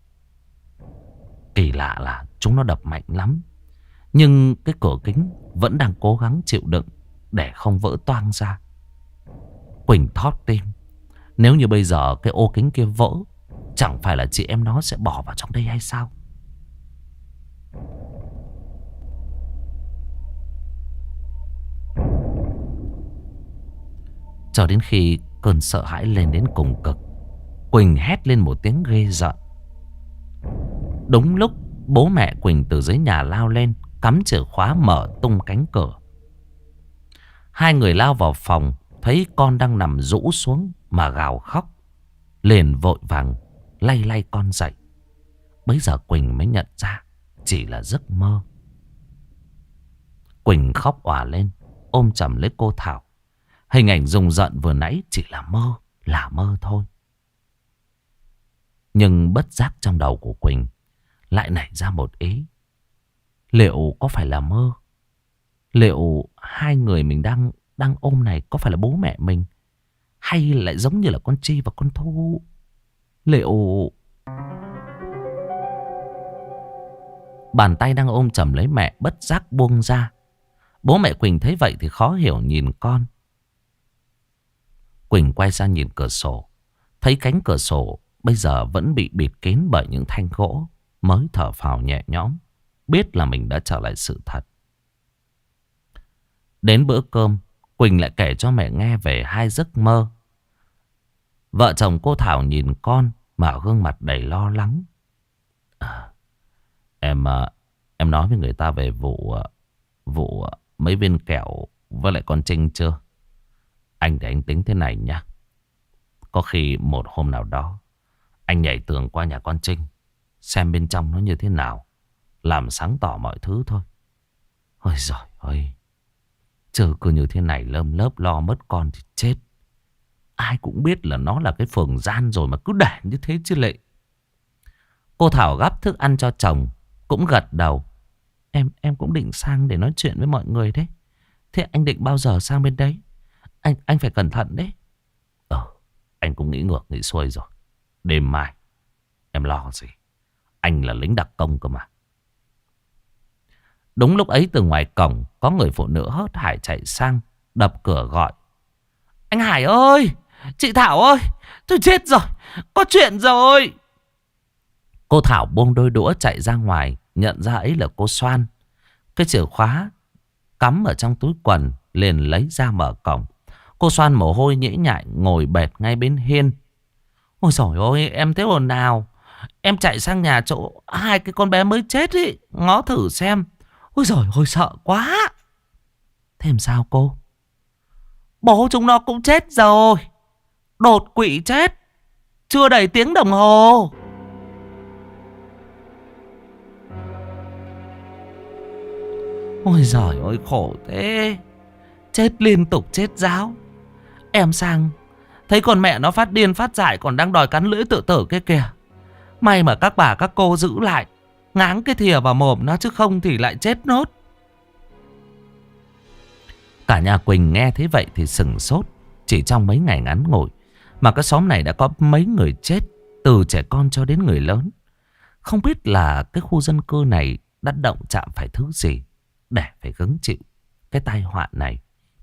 Kỳ lạ là chúng nó đập mạnh lắm, nhưng cái cửa kính vẫn đang cố gắng chịu đựng để không vỡ toang ra. Quỳnh thót tim. Nếu như bây giờ cái ô kính kia vỡ, chẳng phải là chị em nó sẽ bỏ vào trong đây hay sao? Cho đến khi cơn sợ hãi lên đến cùng cực, Quỳnh hét lên một tiếng ghê rợn. Đúng lúc bố mẹ Quỳnh từ dưới nhà lao lên, cắm chìa khóa mở tung cánh cửa. Hai người lao vào phòng, thấy con đang nằm rũ xuống mà gào khóc, liền vội vàng lay lay con dậy. Bấy giờ Quỳnh mới nhận ra chỉ là giấc mơ. Quỳnh khóc òa lên, ôm chầm lấy cô Thảo. Hình ảnh rùng rợn vừa nãy chỉ là mơ, là mơ thôi. Nhưng bất giác trong đầu của Quỳnh lại nảy ra một ý. Liệu có phải là mơ? Liệu hai người mình đang đang ôm này có phải là bố mẹ mình? Hay lại giống như là con Chi và con Thu? Liệu... Bàn tay đang ôm chầm lấy mẹ bất giác buông ra. Bố mẹ Quỳnh thấy vậy thì khó hiểu nhìn con. Quỳnh quay sang nhìn cửa sổ, thấy cánh cửa sổ bây giờ vẫn bị bịt kín bởi những thanh gỗ, mới thở phào nhẹ nhõm, biết là mình đã trở lại sự thật. Đến bữa cơm, Quỳnh lại kể cho mẹ nghe về hai giấc mơ. Vợ chồng cô Thảo nhìn con mà gương mặt đầy lo lắng. À, em em à, em nói với người ta về vụ à, vụ à, mấy viên kẹo với lại con Trinh chưa? Anh thì anh tính thế này nhá. Có khi một hôm nào đó anh nhảy tường qua nhà con Trinh, xem bên trong nó như thế nào, làm sáng tỏ mọi thứ thôi. Ôi giời ơi, chứ cứ như thế này lơm lớp lo mất con thì chết. Ai cũng biết là nó là cái phường gian rồi mà cứ để như thế chứ lệ. Cô Thảo gắp thức ăn cho chồng, cũng gật đầu. Em em cũng định sang để nói chuyện với mọi người đấy. Thế anh định bao giờ sang bên đấy? Anh anh phải cẩn thận đấy. Ờ, anh cũng nghĩ ngược nghĩ xuôi rồi. Đêm mai, em lo gì? Anh là lính đặc công cơ mà. Đúng lúc ấy từ ngoài cổng, có người phụ nữ hớt hải chạy sang, đập cửa gọi. Anh Hải ơi! Chị Thảo ơi! Tôi chết rồi! Có chuyện rồi! Cô Thảo buông đôi đũa chạy ra ngoài, nhận ra ấy là cô Soan. Cái chìa khóa cắm ở trong túi quần, liền lấy ra mở cổng. Cô Soan mồ hôi nhễ nhại ngồi bệt ngay bên hiên. Ôi dồi ôi, em thế ồn nào? Em chạy sang nhà chỗ hai cái con bé mới chết ý, ngó thử xem. Ôi dồi ôi, sợ quá. Thế làm sao cô? Bố chúng nó cũng chết rồi. Đột quỵ chết. Chưa đầy tiếng đồng hồ. Ôi giời ơi, khổ thế. Chết liên tục chết ráo. Em sang thấy con mẹ nó phát điên phát dại, còn đang đòi cắn lưỡi tự tử kia kìa. May mà các bà các cô giữ lại, ngáng cái thìa vào mồm nó, chứ không thì lại chết nốt. Cả nhà Quỳnh nghe thế vậy thì sửng sốt. Chỉ trong mấy ngày ngắn ngủi mà cái xóm này đã có mấy người chết, từ trẻ con cho đến người lớn. Không biết là cái khu dân cư này đã động chạm phải thứ gì để phải gánh chịu cái tai họa này.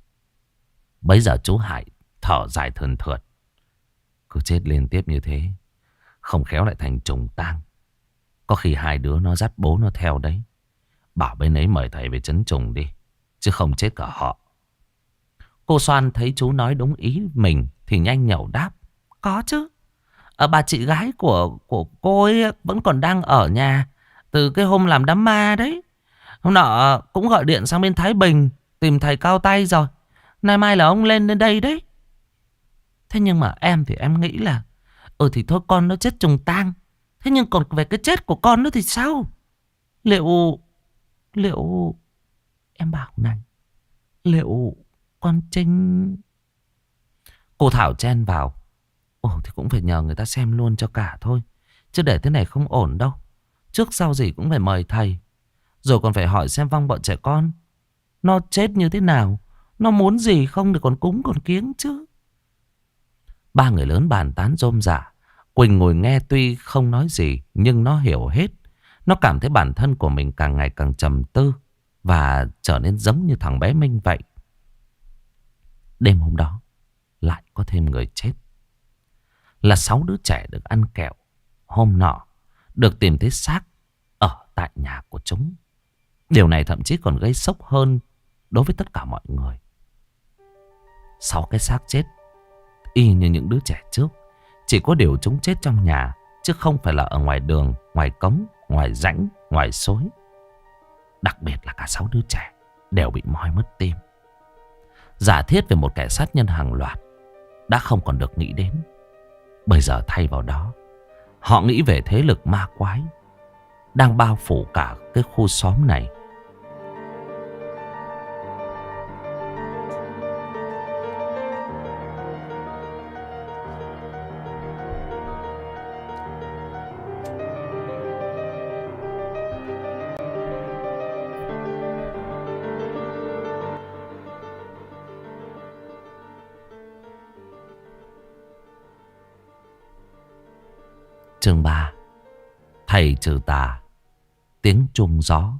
Bấy giờ chú Hải thở dài thườn thượt. Cứ chết liên tiếp như thế, không khéo lại thành trùng tang. Có khi hai đứa nó dắt bố nó theo đấy. Bảo bên ấy mời thầy về trấn trùng đi, chứ không chết cả họ. Cô Soan thấy chú nói đúng ý mình thì nhanh nhẩu đáp. Có chứ. Ở bà chị gái của, của cô ấy vẫn còn đang ở nhà từ cái hôm làm đám ma đấy. Hôm nọ cũng gọi điện sang bên Thái Bình tìm thầy cao tay rồi. Nay mai là ông lên đến đây đấy. Thế nhưng mà em thì em nghĩ là Ừ thì thôi, con nó chết trùng tang. Thế nhưng còn về cái chết của con nó thì sao? Liệu Liệu Em bảo này, liệu con Trinh... Cô Thảo chen vào. Ồ thì cũng phải nhờ người ta xem luôn cho cả thôi, chứ để thế này không ổn đâu. Trước sau gì cũng phải mời thầy, rồi còn phải hỏi xem vong bọn trẻ con nó chết như thế nào, nó muốn gì không, để còn cúng còn kiếng chứ. Ba người lớn bàn tán rôm rả. Quỳnh ngồi nghe tuy không nói gì, nhưng nó hiểu hết. Nó cảm thấy bản thân của mình càng ngày càng trầm tư, và trở nên giống như thằng bé Minh vậy. Đêm hôm đó lại có thêm người chết. Là sáu đứa trẻ được ăn kẹo hôm nọ được tìm thấy xác ở tại nhà của chúng. Điều này thậm chí còn gây sốc hơn đối với tất cả mọi người. Sáu cái xác chết y như những đứa trẻ trước, chỉ có điều chúng chết trong nhà, chứ không phải là ở ngoài đường, ngoài cống, ngoài rãnh, ngoài suối. Đặc biệt là cả sáu đứa trẻ đều bị moi mất tim. Giả thiết về một kẻ sát nhân hàng loạt đã không còn được nghĩ đến. Bây giờ thay vào đó, họ nghĩ về thế lực ma quái đang bao phủ cả cái khu xóm này. Chương ba. Thầy trừ tà. Tiếng chuông gió.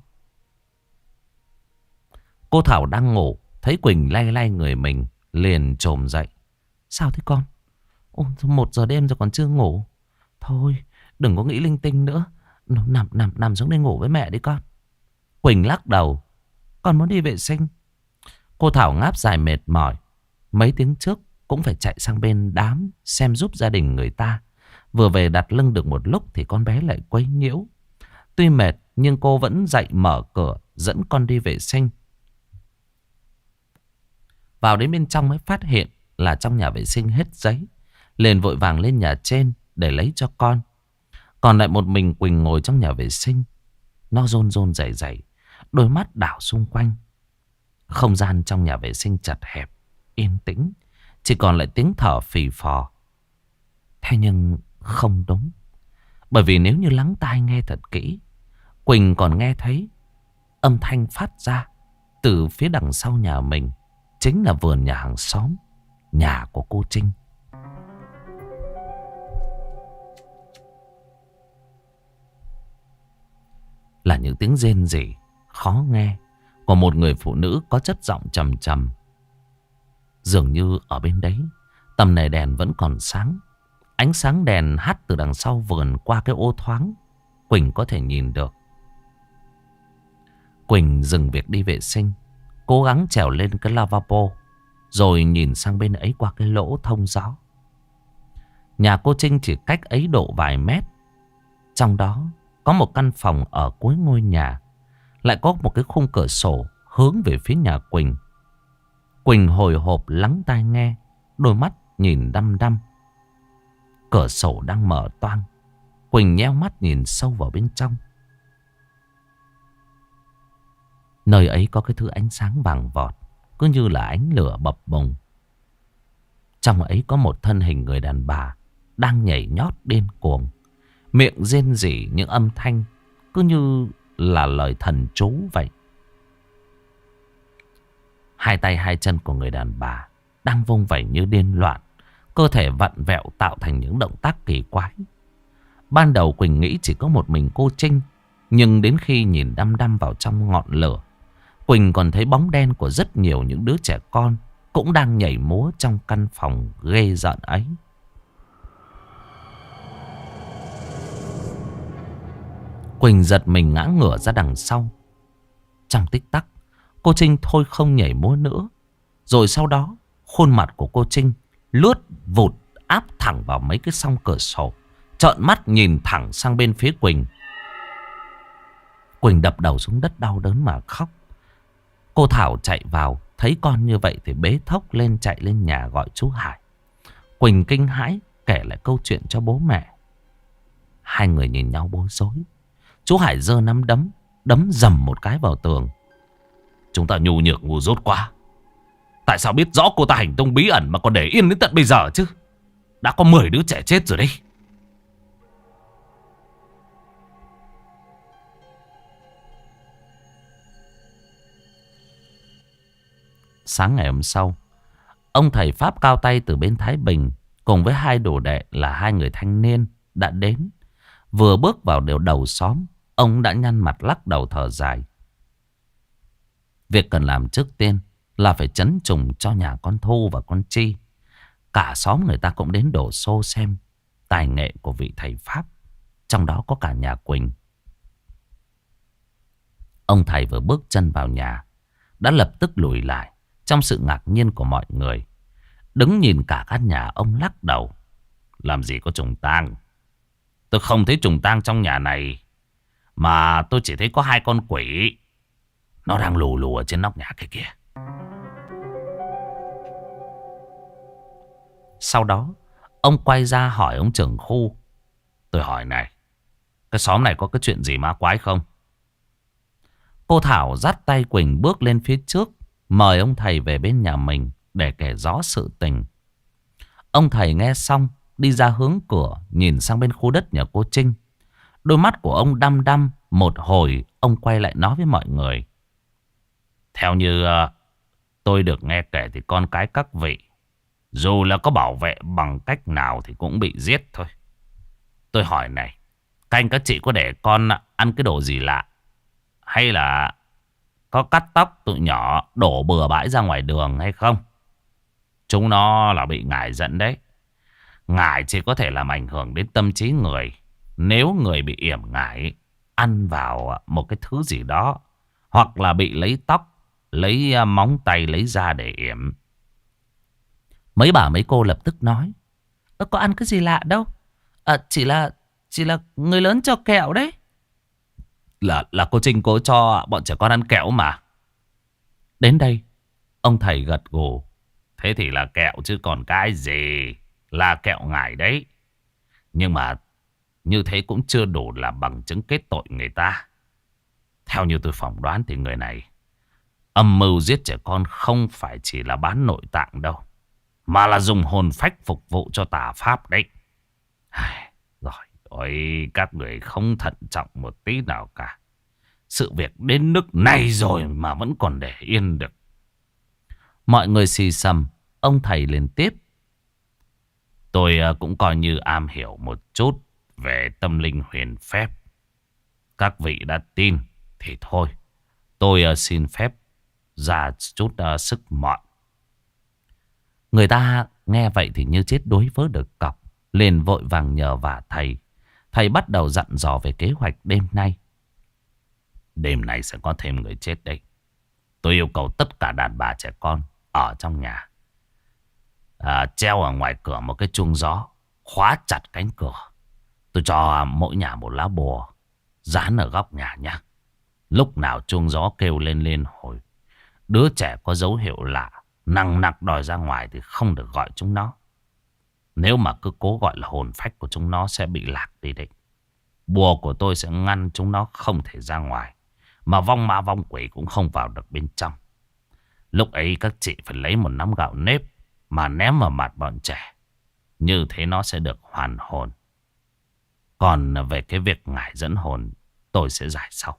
Cô Thảo đang ngủ, thấy Quỳnh lay lay người mình, liền chồm dậy. Sao thế con? Ồ, một giờ đêm rồi còn chưa ngủ. Thôi, đừng có nghĩ linh tinh nữa. Nằm, nằm, nằm xuống đây ngủ với mẹ đi con. Quỳnh lắc đầu. Con muốn đi vệ sinh. Cô Thảo ngáp dài mệt mỏi. Mấy tiếng trước cũng phải chạy sang bên đám xem giúp gia đình người ta. Vừa về đặt lưng được một lúc thì con bé lại quấy nhiễu. Tuy mệt nhưng cô vẫn dậy mở cửa dẫn con đi vệ sinh. Vào đến bên trong mới phát hiện là trong nhà vệ sinh hết giấy. Liền vội vàng lên nhà trên để lấy cho con. Còn lại một mình Quỳnh ngồi trong nhà vệ sinh. Nó rôn rôn rẩy rẩy, đôi mắt đảo xung quanh. Không gian trong nhà vệ sinh chật hẹp, yên tĩnh, chỉ còn lại tiếng thở phì phò. Thế nhưng không đúng. Bởi vì nếu như lắng tai nghe thật kỹ, Quỳnh còn nghe thấy âm thanh phát ra từ phía đằng sau nhà mình. Chính là vườn nhà hàng xóm, nhà của cô Trinh. Là những tiếng rên rỉ khó nghe của một người phụ nữ có chất giọng trầm trầm. Dường như ở bên đấy tầm này đèn vẫn còn sáng. Ánh sáng đèn hắt từ đằng sau vườn qua cái ô thoáng, Quỳnh có thể nhìn được. Quỳnh dừng việc đi vệ sinh, cố gắng trèo lên cái lavabo, rồi nhìn sang bên ấy qua cái lỗ thông gió. Nhà cô Trinh chỉ cách ấy độ vài mét. Trong đó có một căn phòng ở cuối ngôi nhà, lại có một cái khung cửa sổ hướng về phía nhà Quỳnh. Quỳnh hồi hộp lắng tai nghe, đôi mắt nhìn đăm đăm. Cửa sổ đang mở toang. Quỳnh nheo mắt nhìn sâu vào bên trong. Nơi ấy có cái thứ ánh sáng vàng vọt, cứ như là ánh lửa bập bùng. Trong ấy có một thân hình người đàn bà đang nhảy nhót điên cuồng, miệng rên rỉ những âm thanh cứ như là lời thần chú vậy. Hai tay hai chân của người đàn bà đang vung vẩy như điên loạn, cơ thể vặn vẹo tạo thành những động tác kỳ quái. Ban đầu Quỳnh nghĩ chỉ có một mình cô Trinh, nhưng đến khi nhìn đăm đăm vào trong ngọn lửa, Quỳnh còn thấy bóng đen của rất nhiều những đứa trẻ con cũng đang nhảy múa trong căn phòng ghê rợn ấy. Quỳnh giật mình ngã ngửa ra đằng sau. Trong tích tắc, cô Trinh thôi không nhảy múa nữa. Rồi sau đó, khuôn mặt của cô Trinh lướt vụt áp thẳng vào mấy cái song cửa sổ, trợn mắt nhìn thẳng sang bên phía Quỳnh. Quỳnh đập đầu xuống đất đau đớn mà khóc. Cô Thảo chạy vào, thấy con như vậy thì bế thốc lên chạy lên nhà gọi chú Hải. Quỳnh kinh hãi kể lại câu chuyện cho bố mẹ. Hai người nhìn nhau bối rối. Chú Hải giơ nắm đấm, đấm dầm một cái vào tường. Chúng ta nhu nhược ngu dốt quá. Tại sao biết rõ cô ta hành tung bí ẩn mà còn để yên đến tận bây giờ chứ? Đã có mười đứa trẻ chết rồi đấy. Sáng ngày hôm sau, ông thầy Pháp cao tay từ bên Thái Bình cùng với hai đồ đệ là hai người thanh niên đã đến. Vừa bước vào đều đầu xóm, ông đã nhăn mặt lắc đầu thở dài. Việc cần làm trước tiên là phải trấn trùng cho nhà con Thu và con Chi. Cả xóm người ta cũng đến đổ xô xem tài nghệ của vị thầy Pháp, trong đó có cả nhà Quỳnh. Ông thầy vừa bước chân vào nhà đã lập tức lùi lại trong sự ngạc nhiên của mọi người. Đứng nhìn cả căn nhà, ông lắc đầu. Làm gì có trùng tang? Tôi không thấy trùng tang trong nhà này, mà tôi chỉ thấy có hai con quỷ. Nó đang lù lù ở trên nóc nhà kia kìa. Sau đó ông quay ra hỏi ông trưởng khu. Tôi hỏi này, cái xóm này có cái chuyện gì ma quái không? Cô Thảo dắt tay Quỳnh bước lên phía trước, mời ông thầy về bên nhà mình để kể rõ sự tình. Ông thầy nghe xong, đi ra hướng cửa, nhìn sang bên khu đất nhà cô Trinh. Đôi mắt của ông đăm đăm. Một hồi ông quay lại nói với mọi người. Theo như uh, tôi được nghe kể thì con cái các vị, dù là có bảo vệ bằng cách nào thì cũng bị giết thôi. Tôi hỏi này, các anh các chị có để con ăn cái đồ gì lạ, hay là có cắt tóc tụi nhỏ đổ bừa bãi ra ngoài đường hay không? Chúng nó là bị ngải giận đấy. Ngải chỉ có thể làm ảnh hưởng đến tâm trí người. Nếu người bị yểm ngải ăn vào một cái thứ gì đó, hoặc là bị lấy tóc, lấy móng tay lấy ra để yểm. Mấy bà mấy cô lập tức nói. Ơ, có ăn cái gì lạ đâu. À, chỉ là Chỉ là người lớn cho kẹo đấy. Là là cô Trinh cố cho bọn trẻ con ăn kẹo mà. Đến đây ông thầy gật gù. Thế thì là kẹo chứ còn cái gì. Là kẹo ngải đấy. Nhưng mà như thế cũng chưa đủ là bằng chứng kết tội người ta. Theo như tôi phỏng đoán thì người này âm mưu giết trẻ con không phải chỉ là bán nội tạng đâu, mà là dùng hồn phách phục vụ cho tà pháp đấy. Rồi, ôi, các người không thận trọng một tí nào cả. Sự việc đến nước này rồi mà vẫn còn để yên được. Mọi người xì xầm. Ông thầy liền tiếp. Tôi cũng coi như am hiểu một chút về tâm linh huyền phép. Các vị đã tin thì thôi, tôi xin phép ra chút uh, sức mọn. Người ta nghe vậy thì như chết đuối vớ được cọc, liền vội vàng nhờ vả thầy. Thầy bắt đầu dặn dò về kế hoạch đêm nay. Đêm nay sẽ có thêm người chết đấy. Tôi yêu cầu tất cả đàn bà trẻ con ở trong nhà à, treo ở ngoài cửa một cái chuông gió, khóa chặt cánh cửa. Tôi cho mỗi nhà một lá bùa dán ở góc nhà nhá. Lúc nào chuông gió kêu lên lên hồi đứa trẻ có dấu hiệu lạ, nằng nặc đòi ra ngoài thì không được gọi chúng nó. Nếu mà cứ cố gọi là hồn phách của chúng nó sẽ bị lạc đi đấy. Bùa của tôi sẽ ngăn chúng nó không thể ra ngoài, mà vong ma vong quỷ cũng không vào được bên trong. Lúc ấy các chị phải lấy một nắm gạo nếp mà ném vào mặt bọn trẻ. Như thế nó sẽ được hoàn hồn. Còn về cái việc ngải dẫn hồn, tôi sẽ giải sau.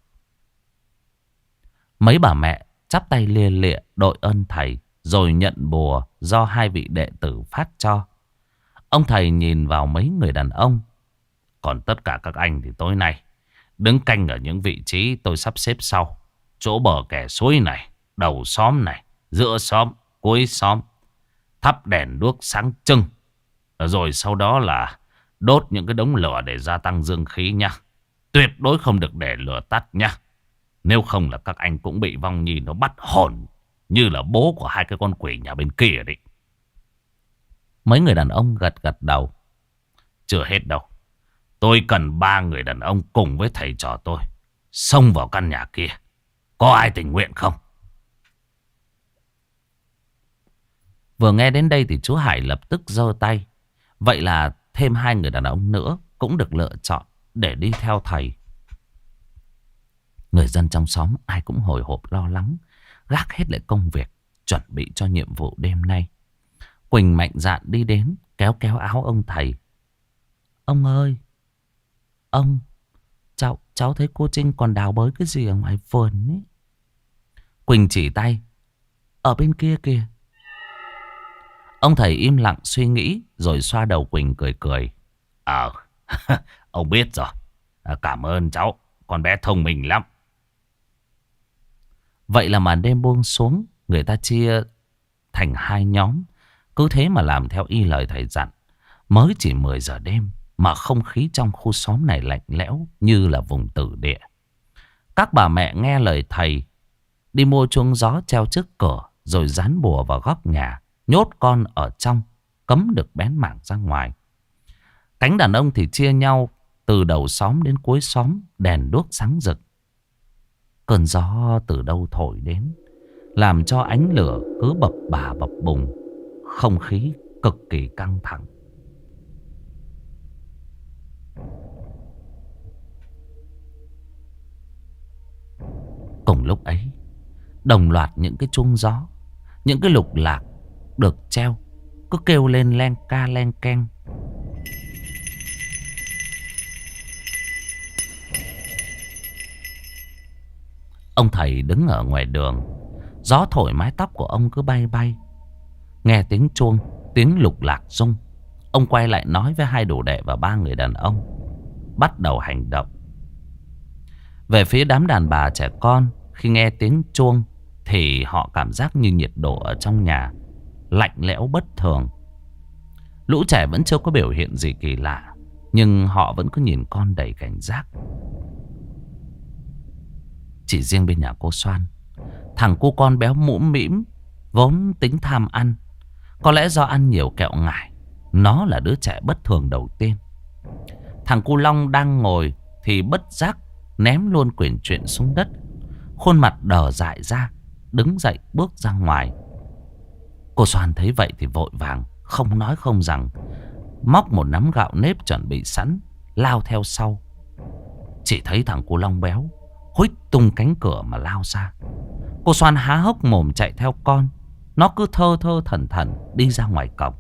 Mấy bà mẹ chắp tay lia lịa đội ơn thầy, rồi nhận bùa do hai vị đệ tử phát cho. Ông thầy nhìn vào mấy người đàn ông. Còn tất cả các anh thì tối nay đứng canh ở những vị trí tôi sắp xếp sau. Chỗ bờ kè suối này, đầu xóm này, giữa xóm, cuối xóm. Thắp đèn đuốc sáng trưng. Rồi sau đó là đốt những cái đống lửa để gia tăng dương khí nha. Tuyệt đối không được để lửa tắt nha. Nếu không là các anh cũng bị vong nhi nó bắt hồn, như là bố của hai cái con quỷ nhà bên kia đấy. Mấy người đàn ông gật gật đầu. Chưa hết đâu. Tôi cần ba người đàn ông cùng với thầy trò tôi xông vào căn nhà kia. Có ai tình nguyện không? Vừa nghe đến đây thì chú Hải lập tức giơ tay. Vậy là thêm hai người đàn ông nữa cũng được lựa chọn để đi theo thầy. Người dân trong xóm ai cũng hồi hộp lo lắng, gác hết lại công việc, chuẩn bị cho nhiệm vụ đêm nay. Quỳnh mạnh dạn đi đến, kéo kéo áo ông thầy. Ông ơi, ông, cháu, cháu thấy cô Trinh còn đào bới cái gì ở ngoài vườn ấy. Quỳnh chỉ tay. Ở bên kia kìa. Ông thầy im lặng suy nghĩ, rồi xoa đầu Quỳnh cười cười. Ờ, ông biết rồi. À, cảm ơn cháu, con bé thông minh lắm. Vậy là màn đêm buông xuống, người ta chia thành hai nhóm. Cứ thế mà làm theo y lời thầy dặn. Mới chỉ mười giờ đêm mà không khí trong khu xóm này lạnh lẽo như là vùng tử địa. Các bà mẹ nghe lời thầy, đi mua chuông gió treo trước cửa, rồi dán bùa vào góc nhà, nhốt con ở trong, cấm được bén mảng ra ngoài. Cánh đàn ông thì chia nhau từ đầu xóm đến cuối xóm, đèn đuốc sáng rực. Cơn gió từ đâu thổi đến, làm cho ánh lửa cứ bập bà bập bùng. Không khí cực kỳ căng thẳng. Cùng lúc ấy, đồng loạt những cái chuông gió, những cái lục lạc được treo cứ kêu lên len ca len keng. Ông thầy đứng ở ngoài đường, gió thổi mái tóc của ông cứ bay bay. Nghe tiếng chuông, tiếng lục lạc rung, ông quay lại nói với hai đồ đệ và ba người đàn ông, bắt đầu hành động. Về phía đám đàn bà trẻ con, khi nghe tiếng chuông thì họ cảm giác như nhiệt độ ở trong nhà lạnh lẽo bất thường. Lũ trẻ vẫn chưa có biểu hiện gì kỳ lạ, nhưng họ vẫn cứ nhìn con đầy cảnh giác. Chỉ riêng bên nhà cô Soan, thằng cu con béo mũm mĩm vốn tính tham ăn. Có lẽ do ăn nhiều kẹo ngải, nó là đứa trẻ bất thường đầu tiên. Thằng cu Long đang ngồi thì bất giác ném luôn quyển truyện xuống đất. Khuôn mặt đờ dại ra, đứng dậy bước ra ngoài. Cô Soan thấy vậy thì vội vàng, không nói không rằng, móc một nắm gạo nếp chuẩn bị sẵn, lao theo sau. Chỉ thấy thằng cu Long béo huých tung cánh cửa mà lao ra. Cô Soan há hốc mồm chạy theo con. Nó cứ thơ thơ thẩn thẩn đi ra ngoài cổng.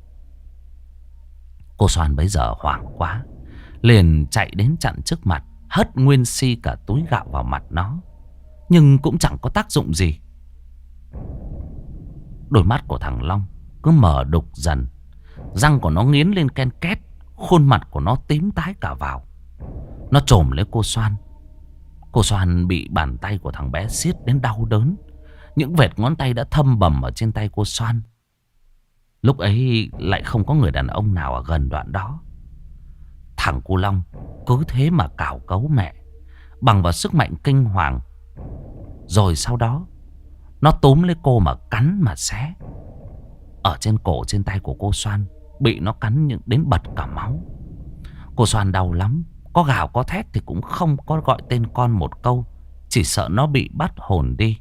Cô Soan bấy giờ hoảng quá, liền chạy đến chặn trước mặt, hất nguyên si cả túi gạo vào mặt nó. Nhưng cũng chẳng có tác dụng gì. Đôi mắt của thằng Long cứ mở đục dần, răng của nó nghiến lên ken két, khuôn mặt của nó tím tái cả vào. Nó chồm lấy cô Soan. Cô Soan bị bàn tay của thằng bé siết đến đau đớn. Những vệt ngón tay đã thâm bầm ở trên tay cô Soan. Lúc ấy lại không có người đàn ông nào ở gần đoạn đó. Thằng cu Long cứ thế mà cào cấu mẹ bằng vào sức mạnh kinh hoàng. Rồi sau đó nó túm lấy cô mà cắn mà xé. Ở trên cổ trên tay của cô Soan bị nó cắn đến bật cả máu. Cô Soan đau lắm, có gào có thét thì cũng không có gọi tên con một câu, chỉ sợ nó bị bắt hồn đi.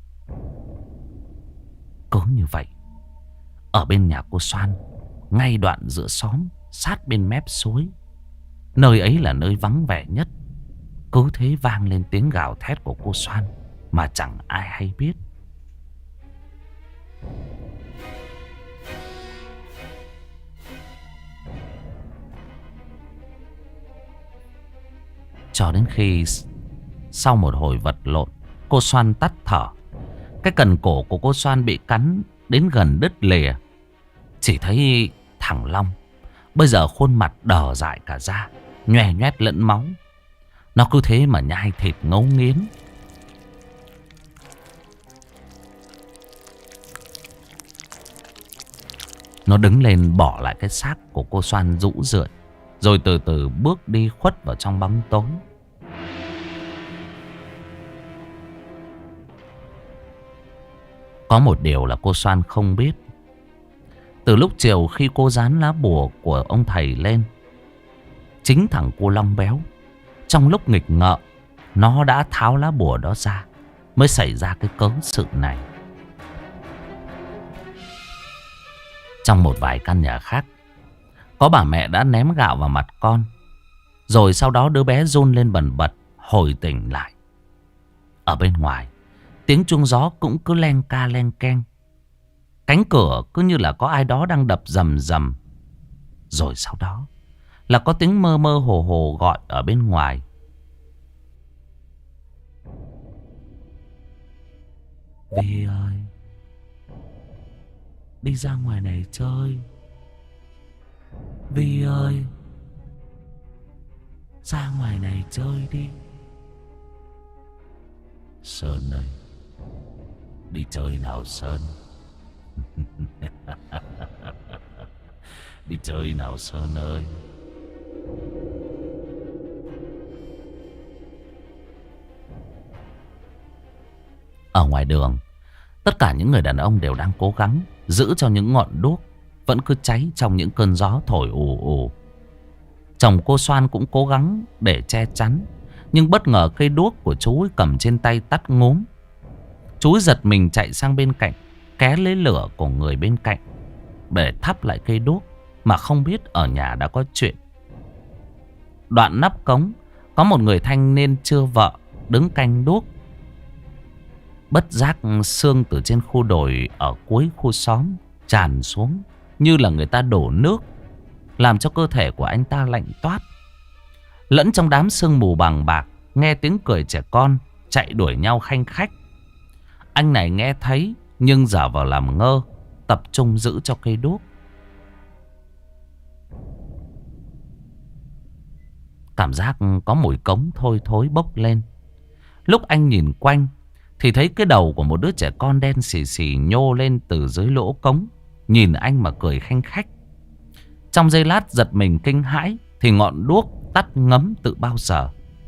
Cứ như vậy, ở bên nhà cô Soan, ngay đoạn giữa xóm, sát bên mép suối, nơi ấy là nơi vắng vẻ nhất, cứ thế vang lên tiếng gào thét của cô Soan mà chẳng ai hay biết. Cho đến khi sau một hồi vật lộn, cô Soan tắt thở. Cái cần cổ của cô Soan bị cắn đến gần đứt lìa. Chỉ thấy thằng Long bây giờ khuôn mặt đờ dại cả ra, nhòe nhoét lẫn máu. Nó cứ thế mà nhai thịt ngấu nghiến. Nó đứng lên bỏ lại cái xác của cô Soan rũ rượi, rồi từ từ bước đi khuất vào trong bóng tối. Có một điều là cô Soan không biết. Từ lúc chiều khi cô dán lá bùa của ông thầy lên, chính thằng cu Long béo, trong lúc nghịch ngợm, nó đã tháo lá bùa đó ra, mới xảy ra cái cớ sự này. Trong một vài căn nhà khác, có bà mẹ đã ném gạo vào mặt con, rồi sau đó đứa bé run lên bần bật, hồi tỉnh lại. Ở bên ngoài, tiếng chuông gió cũng cứ len ca len keng. Cánh cửa cứ như là có ai đó đang đập rầm rầm. Rồi sau đó là có tiếng mơ mơ hồ hồ gọi ở bên ngoài. Vi ơi, đi ra ngoài này chơi. Vi ơi, ra ngoài này chơi đi. Sơn ơi, đi chơi nào Sơn. Đi chơi nào Sơn ơi. Ở ngoài đường, tất cả những người đàn ông đều đang cố gắng giữ cho những ngọn đuốc vẫn cứ cháy trong những cơn gió thổi ù ù. Chồng cô Soan cũng cố gắng để che chắn, nhưng bất ngờ cây đuốc của chú ấy cầm trên tay tắt ngốm. Chú ấy giật mình chạy sang bên cạnh, ké lấy lửa của người bên cạnh để thắp lại cây đuốc, mà không biết ở nhà đã có chuyện. Đoạn nắp cống, có một người thanh niên chưa vợ đứng canh đuốc. Bất giác sương từ trên khu đồi ở cuối khu xóm tràn xuống, như là người ta đổ nước, làm cho cơ thể của anh ta lạnh toát. Lẫn trong đám sương mù bằng bạc, nghe tiếng cười trẻ con chạy đuổi nhau khanh khách. Anh này nghe thấy nhưng giả vờ làm ngơ, tập trung giữ cho cây đuốc. Cảm giác có mùi cống thôi thối bốc lên. Lúc anh nhìn quanh thì thấy cái đầu của một đứa trẻ con đen xì xì nhô lên từ dưới lỗ cống, nhìn anh mà cười khanh khách. Trong giây lát giật mình kinh hãi thì ngọn đuốc tắt ngấm từ bao giờ.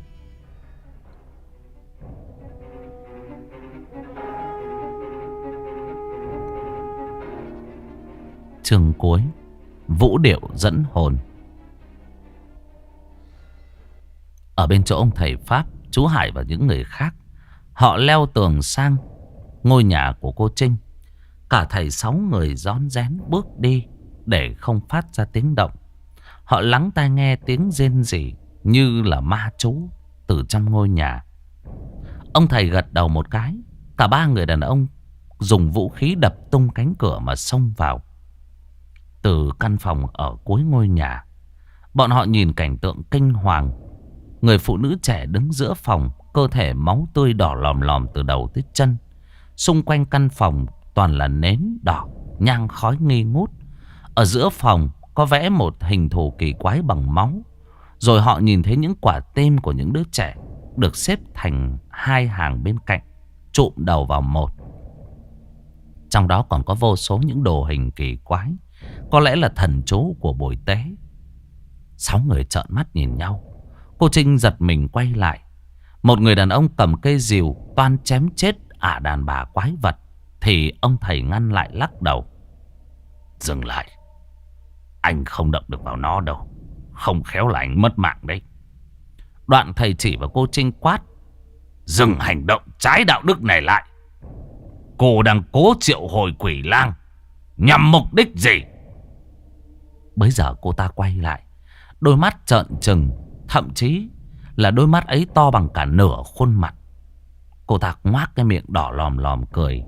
Chương cuối, vũ điệu dẫn hồn. Ở Ở bên chỗ ông thầy Pháp, chú Hải và những người khác, họ leo tường sang ngôi nhà của cô Trinh. Cả thầy sáu người rón rén bước đi để không phát ra tiếng động. Họ lắng tai nghe tiếng rên rỉ như là ma chú từ trong ngôi nhà. Ông thầy gật đầu một cái. Cả ba người đàn ông dùng vũ khí đập tung cánh cửa mà xông vào. Từ căn phòng ở cuối ngôi nhà, bọn họ nhìn cảnh tượng kinh hoàng. Người phụ nữ trẻ đứng giữa phòng, cơ thể máu tươi đỏ lòm lòm từ đầu tới chân. Xung quanh căn phòng toàn là nến đỏ, nhang khói nghi ngút. Ở giữa phòng có vẽ một hình thù kỳ quái bằng máu. Rồi họ nhìn thấy những quả tim của những đứa trẻ được xếp thành hai hàng bên cạnh, trụm đầu vào một. Trong đó còn có vô số những đồ hình kỳ quái, có lẽ là thần chú của buổi tế. Sáu người trợn mắt nhìn nhau. Cô Trinh giật mình quay lại. Một người đàn ông cầm cây rìu toan chém chết ả đàn bà quái vật, thì ông thầy ngăn lại, lắc đầu. Dừng lại. Anh không động được vào nó đâu. Không khéo là anh mất mạng đấy. Đoạn thầy chỉ vào cô Trinh quát. Dừng hành động trái đạo đức này lại. Cô đang cố triệu hồi quỷ lang nhằm mục đích gì? Bấy giờ cô ta quay lại, đôi mắt trợn trừng, thậm chí là đôi mắt ấy to bằng cả nửa khuôn mặt. Cô ta ngoác cái miệng đỏ lòm lòm cười.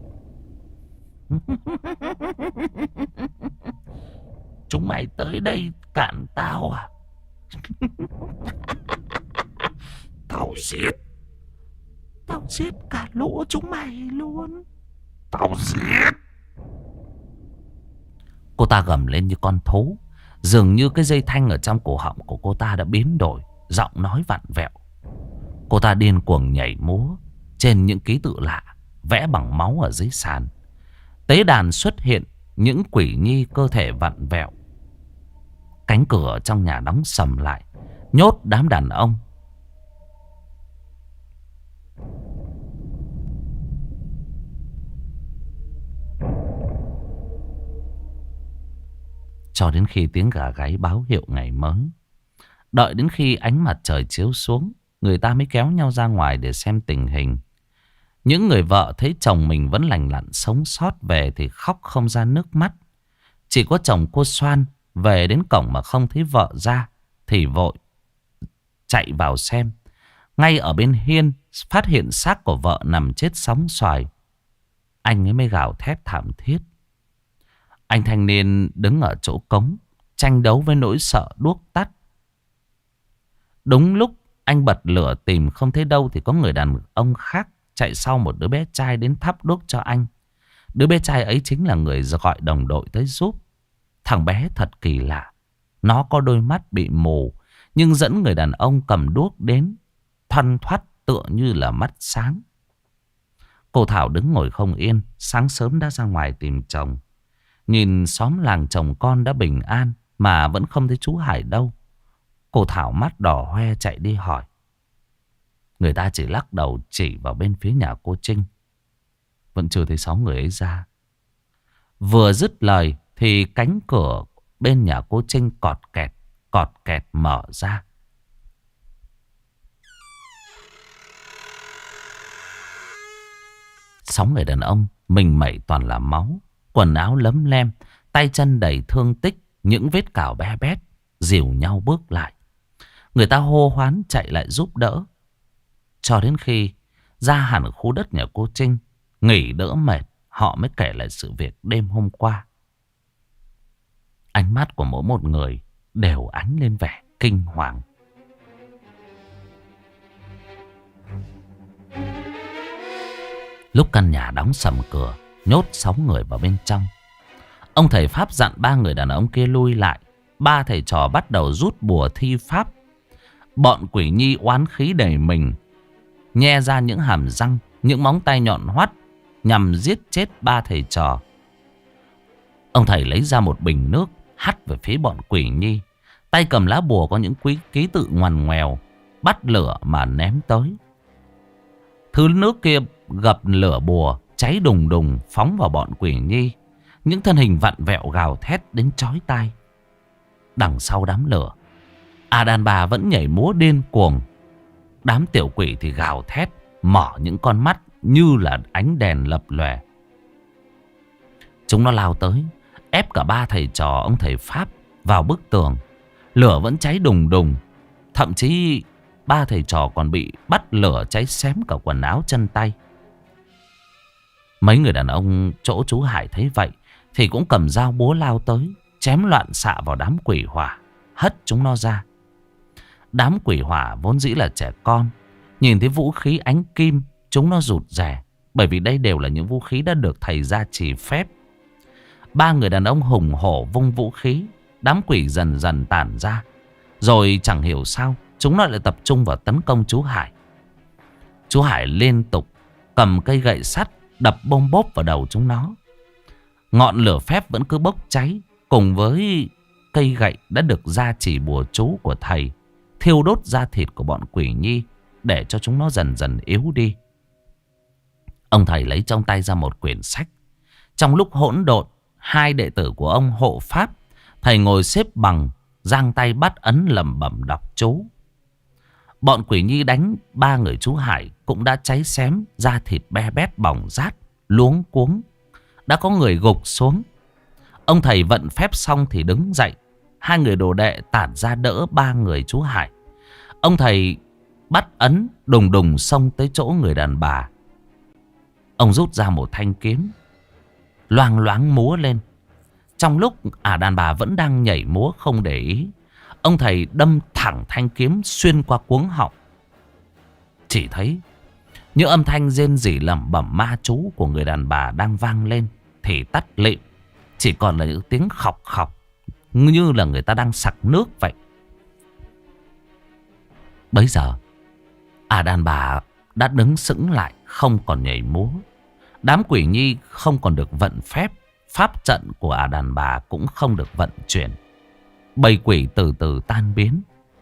Chúng mày tới đây cản tao à? Tao giết Tao giết cả lũ chúng mày luôn. Tao giết. Cô ta gầm lên như con thú. Dường như cái dây thanh ở trong cổ họng của cô ta đã biến đổi, giọng nói vặn vẹo. Cô ta điên cuồng nhảy múa trên những ký tự lạ vẽ bằng máu ở dưới sàn. Tế đàn xuất hiện những quỷ nhi cơ thể vặn vẹo. Cánh cửa trong nhà đóng sầm lại, nhốt đám đàn ông. Cho đến khi tiếng gà gáy báo hiệu ngày mới. Đợi đến khi ánh mặt trời chiếu xuống, người ta mới kéo nhau ra ngoài để xem tình hình. Những người vợ thấy chồng mình vẫn lành lặn sống sót về thì khóc không ra nước mắt. Chỉ có chồng cô Soan về đến cổng mà không thấy vợ ra thì vội chạy vào xem. Ngay ở bên hiên phát hiện xác của vợ nằm chết sóng xoài. Anh ấy mới gào thét thảm thiết. Anh thanh niên đứng ở chỗ cống, tranh đấu với nỗi sợ đuốc tắt. Đúng lúc anh bật lửa tìm không thấy đâu thì có người đàn ông khác chạy sau một đứa bé trai đến thắp đuốc cho anh. Đứa bé trai ấy chính là người gọi đồng đội tới giúp. Thằng bé thật kỳ lạ. Nó có đôi mắt bị mù, nhưng dẫn người đàn ông cầm đuốc đến, thoăn thoắt tựa như là mắt sáng. Cô Thảo đứng ngồi không yên, sáng sớm đã ra ngoài tìm chồng. Nhìn xóm làng chồng con đã bình an mà vẫn không thấy chú Hải đâu. Cô Thảo mắt đỏ hoe chạy đi hỏi. Người ta chỉ lắc đầu chỉ vào bên phía nhà cô Trinh. Vẫn chưa thấy sáu người ấy ra. Vừa dứt lời thì cánh cửa bên nhà cô Trinh cọt kẹt, cọt kẹt mở ra. Sáu người đàn ông, mình mẩy toàn là máu, quần áo lấm lem, tay chân đầy thương tích, những vết cào be bét, dìu nhau bước lại. Người ta hô hoán chạy lại giúp đỡ. Cho đến khi ra hẳn khu đất nhà cô Trinh, nghỉ đỡ mệt, họ mới kể lại sự việc đêm hôm qua. Ánh mắt của mỗi một người đều ánh lên vẻ kinh hoàng. Lúc căn nhà đóng sầm cửa, nhốt sáu người vào bên trong, ông thầy Pháp dặn ba người đàn ông kia lui lại. Ba thầy trò bắt đầu rút bùa thi pháp. Bọn quỷ nhi oán khí đầy mình, nhe ra những hàm răng, những móng tay nhọn hoắt nhằm giết chết ba thầy trò. Ông thầy lấy ra một bình nước hắt về phía bọn quỷ nhi, tay cầm lá bùa có những quý ký tự ngoằn ngoèo, bắt lửa mà ném tới. Thứ nước kia gập lửa bùa cháy đùng đùng phóng vào bọn quỷ nhi. Những thân hình vặn vẹo gào thét đến chói tai. Đằng sau đám lửa, à đàn bà vẫn nhảy múa điên cuồng. Đám tiểu quỷ thì gào thét, mở những con mắt như là ánh đèn lập lòe. Chúng nó lao tới, ép cả ba thầy trò ông thầy Pháp vào bức tường. Lửa vẫn cháy đùng đùng. Thậm chí ba thầy trò còn bị bắt lửa cháy xém cả quần áo chân tay. Mấy người đàn ông chỗ chú Hải thấy vậy thì cũng cầm dao búa lao tới, chém loạn xạ vào đám quỷ hỏa, hất chúng nó ra. Đám quỷ hỏa vốn dĩ là trẻ con, nhìn thấy vũ khí ánh kim, chúng nó rụt rè, bởi vì đây đều là những vũ khí đã được thầy gia trì phép. Ba người đàn ông hùng hổ vung vũ khí, đám quỷ dần dần tản ra. Rồi chẳng hiểu sao chúng nó lại tập trung vào tấn công chú Hải. Chú Hải liên tục cầm cây gậy sắt đập bôm bốp vào đầu chúng nó. Ngọn lửa phép vẫn cứ bốc cháy, cùng với cây gậy đã được gia trì bùa chú của thầy, thiêu đốt da thịt của bọn quỷ nhi, để cho chúng nó dần dần yếu đi. Ông thầy lấy trong tay ra một quyển sách. Trong lúc hỗn độn, hai đệ tử của ông hộ pháp, thầy ngồi xếp bằng, giang tay bắt ấn lẩm bẩm đọc chú. Bọn quỷ nhi đánh ba người chú Hải cũng đã cháy xém, da thịt be bét bỏng rát, luống cuống. Đã có người gục xuống. Ông thầy vận phép xong thì đứng dậy. Hai người đồ đệ tản ra đỡ ba người chú Hải. Ông thầy bắt ấn đùng đùng xông tới chỗ người đàn bà. Ông rút ra một thanh kiếm, loang loáng múa lên. Trong lúc ả đàn bà vẫn đang nhảy múa không để ý, ông thầy đâm thẳng thanh kiếm xuyên qua cuống họng. Chỉ thấy những âm thanh rên rỉ lẩm bẩm ma chú của người đàn bà đang vang lên thì tắt lịm. Chỉ còn là những tiếng khọc khọc, như là người ta đang sặc nước vậy. Bấy giờ ả đàn bà đã đứng sững lại, không còn nhảy múa. Đám quỷ nhi không còn được vận phép. Pháp trận của ả đàn bà cũng không được vận chuyển. Bầy quỷ từ từ tan biến.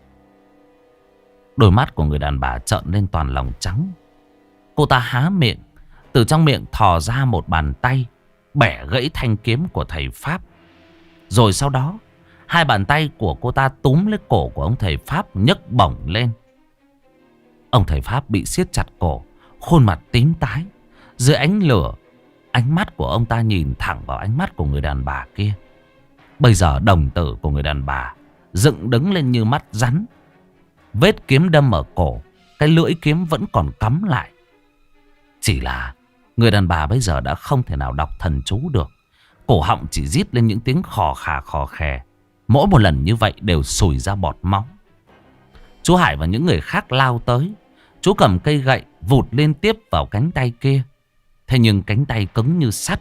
Đôi mắt của người đàn bà trợn lên toàn lòng trắng. Cô ta há miệng, từ trong miệng thò ra một bàn tay, bẻ gãy thanh kiếm của thầy Pháp. Rồi sau đó, hai bàn tay của cô ta túm lấy cổ của ông thầy Pháp, nhấc bổng lên. Ông thầy Pháp bị siết chặt cổ, khuôn mặt tím tái. Dưới ánh lửa, ánh mắt của ông ta nhìn thẳng vào ánh mắt của người đàn bà kia. Bây giờ đồng tử của người đàn bà dựng đứng lên như mắt rắn. Vết kiếm đâm ở cổ, cái lưỡi kiếm vẫn còn cắm lại. Chỉ là người đàn bà bây giờ đã không thể nào đọc thần chú được. Cổ họng chỉ rít lên những tiếng khò khà khò khè. Mỗi một lần như vậy đều sùi ra bọt máu. Chú Hải và những người khác lao tới. Chú cầm cây gậy vụt liên tiếp vào cánh tay kia. Thế nhưng cánh tay cứng như sắt.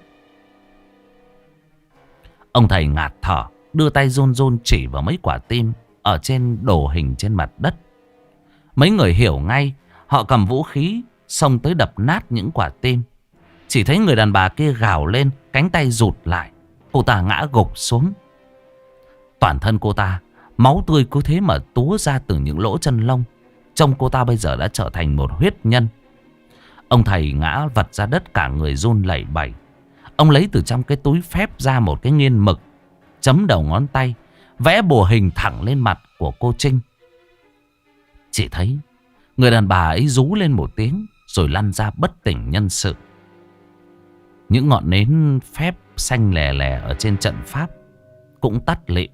Ông thầy ngạt thở, đưa tay run run chỉ vào mấy quả tim ở trên đồ hình trên mặt đất. Mấy người hiểu ngay. Họ cầm vũ khí xông tới đập nát những quả tim. Chỉ thấy người đàn bà kia gào lên, cánh tay rụt lại. Cô ta ngã gục xuống. Toàn thân cô ta máu tươi cứ thế mà túa ra từ những lỗ chân lông. Trông cô ta bây giờ đã trở thành một huyết nhân. Ông thầy ngã vật ra đất, cả người run lẩy bẩy. Ông lấy từ trong cái túi phép ra một cái nghiên mực, chấm đầu ngón tay, vẽ bùa hình thẳng lên mặt của cô Trinh. Chỉ thấy người đàn bà ấy rú lên một tiếng, rồi lăn ra bất tỉnh nhân sự. Những ngọn nến phép xanh lè lè ở trên trận pháp cũng tắt lịm.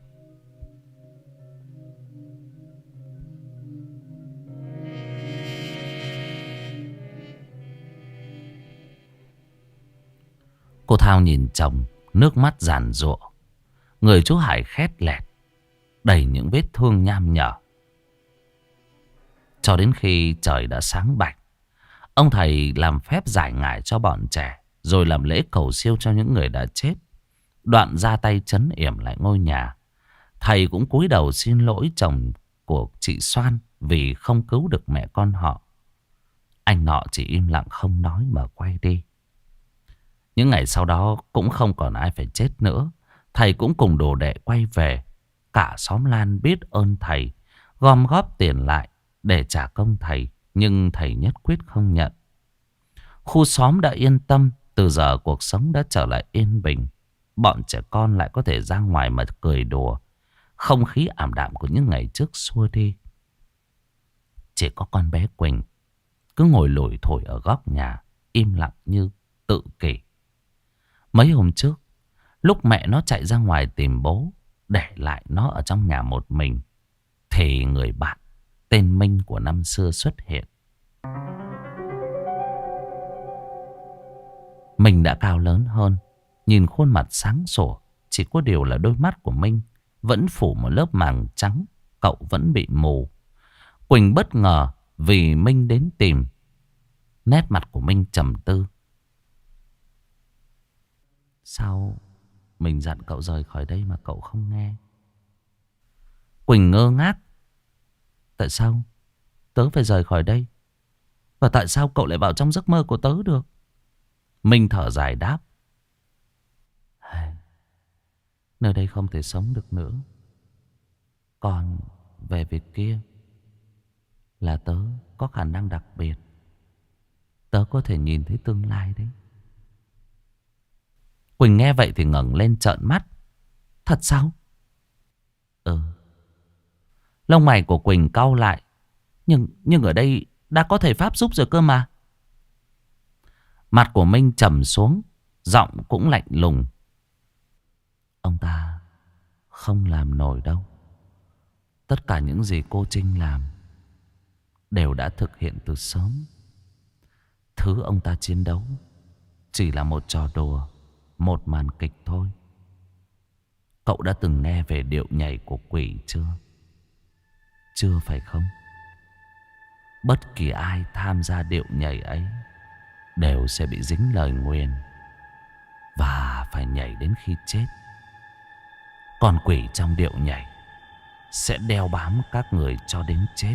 Cô Thao nhìn chồng, nước mắt giàn giụa. Người chú Hải khét lẹt, đầy những vết thương nham nhở. Cho đến khi trời đã sáng bạch, ông thầy làm phép giải ngải cho bọn trẻ, rồi làm lễ cầu siêu cho những người đã chết. Đoạn ra tay trấn yểm lại ngôi nhà. Thầy cũng cúi đầu xin lỗi chồng của chị Soan vì không cứu được mẹ con họ. Anh nọ chỉ im lặng không nói mà quay đi. Những ngày sau đó cũng không còn ai phải chết nữa. Thầy cũng cùng đồ đệ quay về. Cả xóm Lan biết ơn thầy, gom góp tiền lại để trả công thầy. Nhưng thầy nhất quyết không nhận. Khu xóm đã yên tâm. Từ giờ cuộc sống đã trở lại yên bình. Bọn trẻ con lại có thể ra ngoài mà cười đùa. Không khí ảm đạm của những ngày trước xua đi. Chỉ có con bé Quỳnh cứ ngồi lủi thổi ở góc nhà, im lặng như tự kỷ. Mấy hôm trước, lúc mẹ nó chạy ra ngoài tìm bố, để lại nó ở trong nhà một mình, thì người bạn tên Minh của năm xưa xuất hiện. Minh đã cao lớn hơn, nhìn khuôn mặt sáng sủa. Chỉ có điều là đôi mắt của Minh vẫn phủ một lớp màng trắng, cậu vẫn bị mù. Quỳnh bất ngờ vì Minh đến tìm. Nét mặt của Minh trầm tư. Sao mình dặn cậu rời khỏi đây mà cậu không nghe? Quỳnh ngơ ngác. Tại sao tớ phải rời khỏi đây? Và tại sao cậu lại vào trong giấc mơ của tớ được? Minh thở dài đáp. Nơi đây không thể sống được nữa. Còn về việc kia, là tớ có khả năng đặc biệt. Tớ có thể nhìn thấy tương lai đấy. Quỳnh nghe vậy thì ngẩng lên trợn mắt. Thật sao? Ừ. Lông mày của Quỳnh cau lại. Nhưng, nhưng ở đây đã có thầy Pháp giúp rồi cơ mà. Mặt của Minh trầm xuống, giọng cũng lạnh lùng. Ông ta không làm nổi đâu. Tất cả những gì cô Trinh làm đều đã thực hiện từ sớm. Thứ ông ta chiến đấu chỉ là một trò đùa, một màn kịch thôi. Cậu đã từng nghe về điệu nhảy của quỷ chưa? Chưa phải không? Bất kỳ ai tham gia điệu nhảy ấy đều sẽ bị dính lời nguyền và phải nhảy đến khi chết. Còn quỷ trong điệu nhảy sẽ đeo bám các người cho đến chết.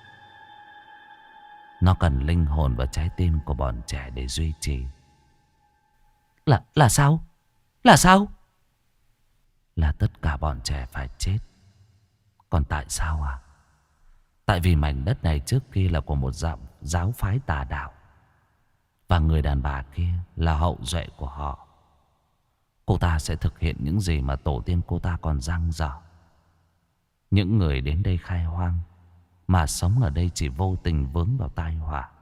Nó cần linh hồn và trái tim của bọn trẻ để duy trì. Là, là sao? Là sao? Là tất cả bọn trẻ phải chết. Còn tại sao à? Tại vì mảnh đất này trước kia là của một giáo, giáo phái tà đạo. Và người đàn bà kia là hậu duệ của họ. Cô ta sẽ thực hiện những gì mà tổ tiên cô ta còn dang dở. Những người đến đây khai hoang mà sống ở đây chỉ vô tình vướng vào tai họa.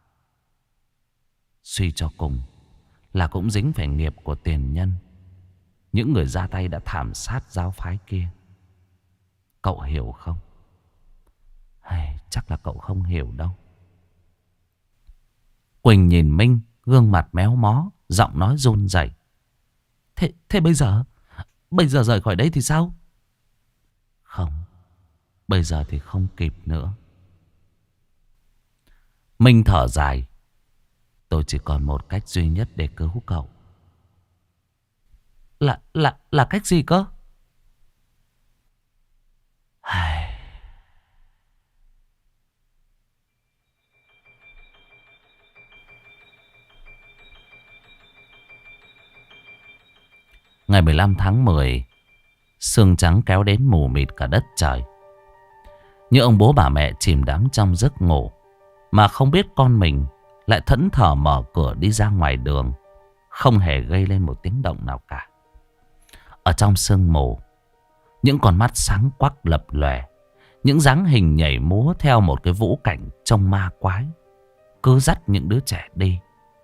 Suy cho cùng là cũng dính phải nghiệp của tiền nhân. Những người ra tay đã thảm sát giáo phái kia. Cậu hiểu không? Hay, chắc là cậu không hiểu đâu. Quỳnh nhìn Minh, gương mặt méo mó, giọng nói run rẩy. Thế, thế bây giờ, bây giờ rời khỏi đây thì sao? Không, bây giờ thì không kịp nữa. Minh thở dài. Tôi chỉ còn một cách duy nhất để cứu cậu. Là, là, là cách gì cơ? Ngày mười lăm tháng mười, sương trắng kéo đến mù mịt cả đất trời. Như ông bố bà mẹ chìm đắm trong giấc ngủ, mà không biết con mình lại thẫn thờ mở cửa đi ra ngoài đường, không hề gây lên một tiếng động nào cả. Ở trong sương mù, những con mắt sáng quắc lập lòe, những dáng hình nhảy múa theo một cái vũ cảnh trông ma quái, cứ dắt những đứa trẻ đi.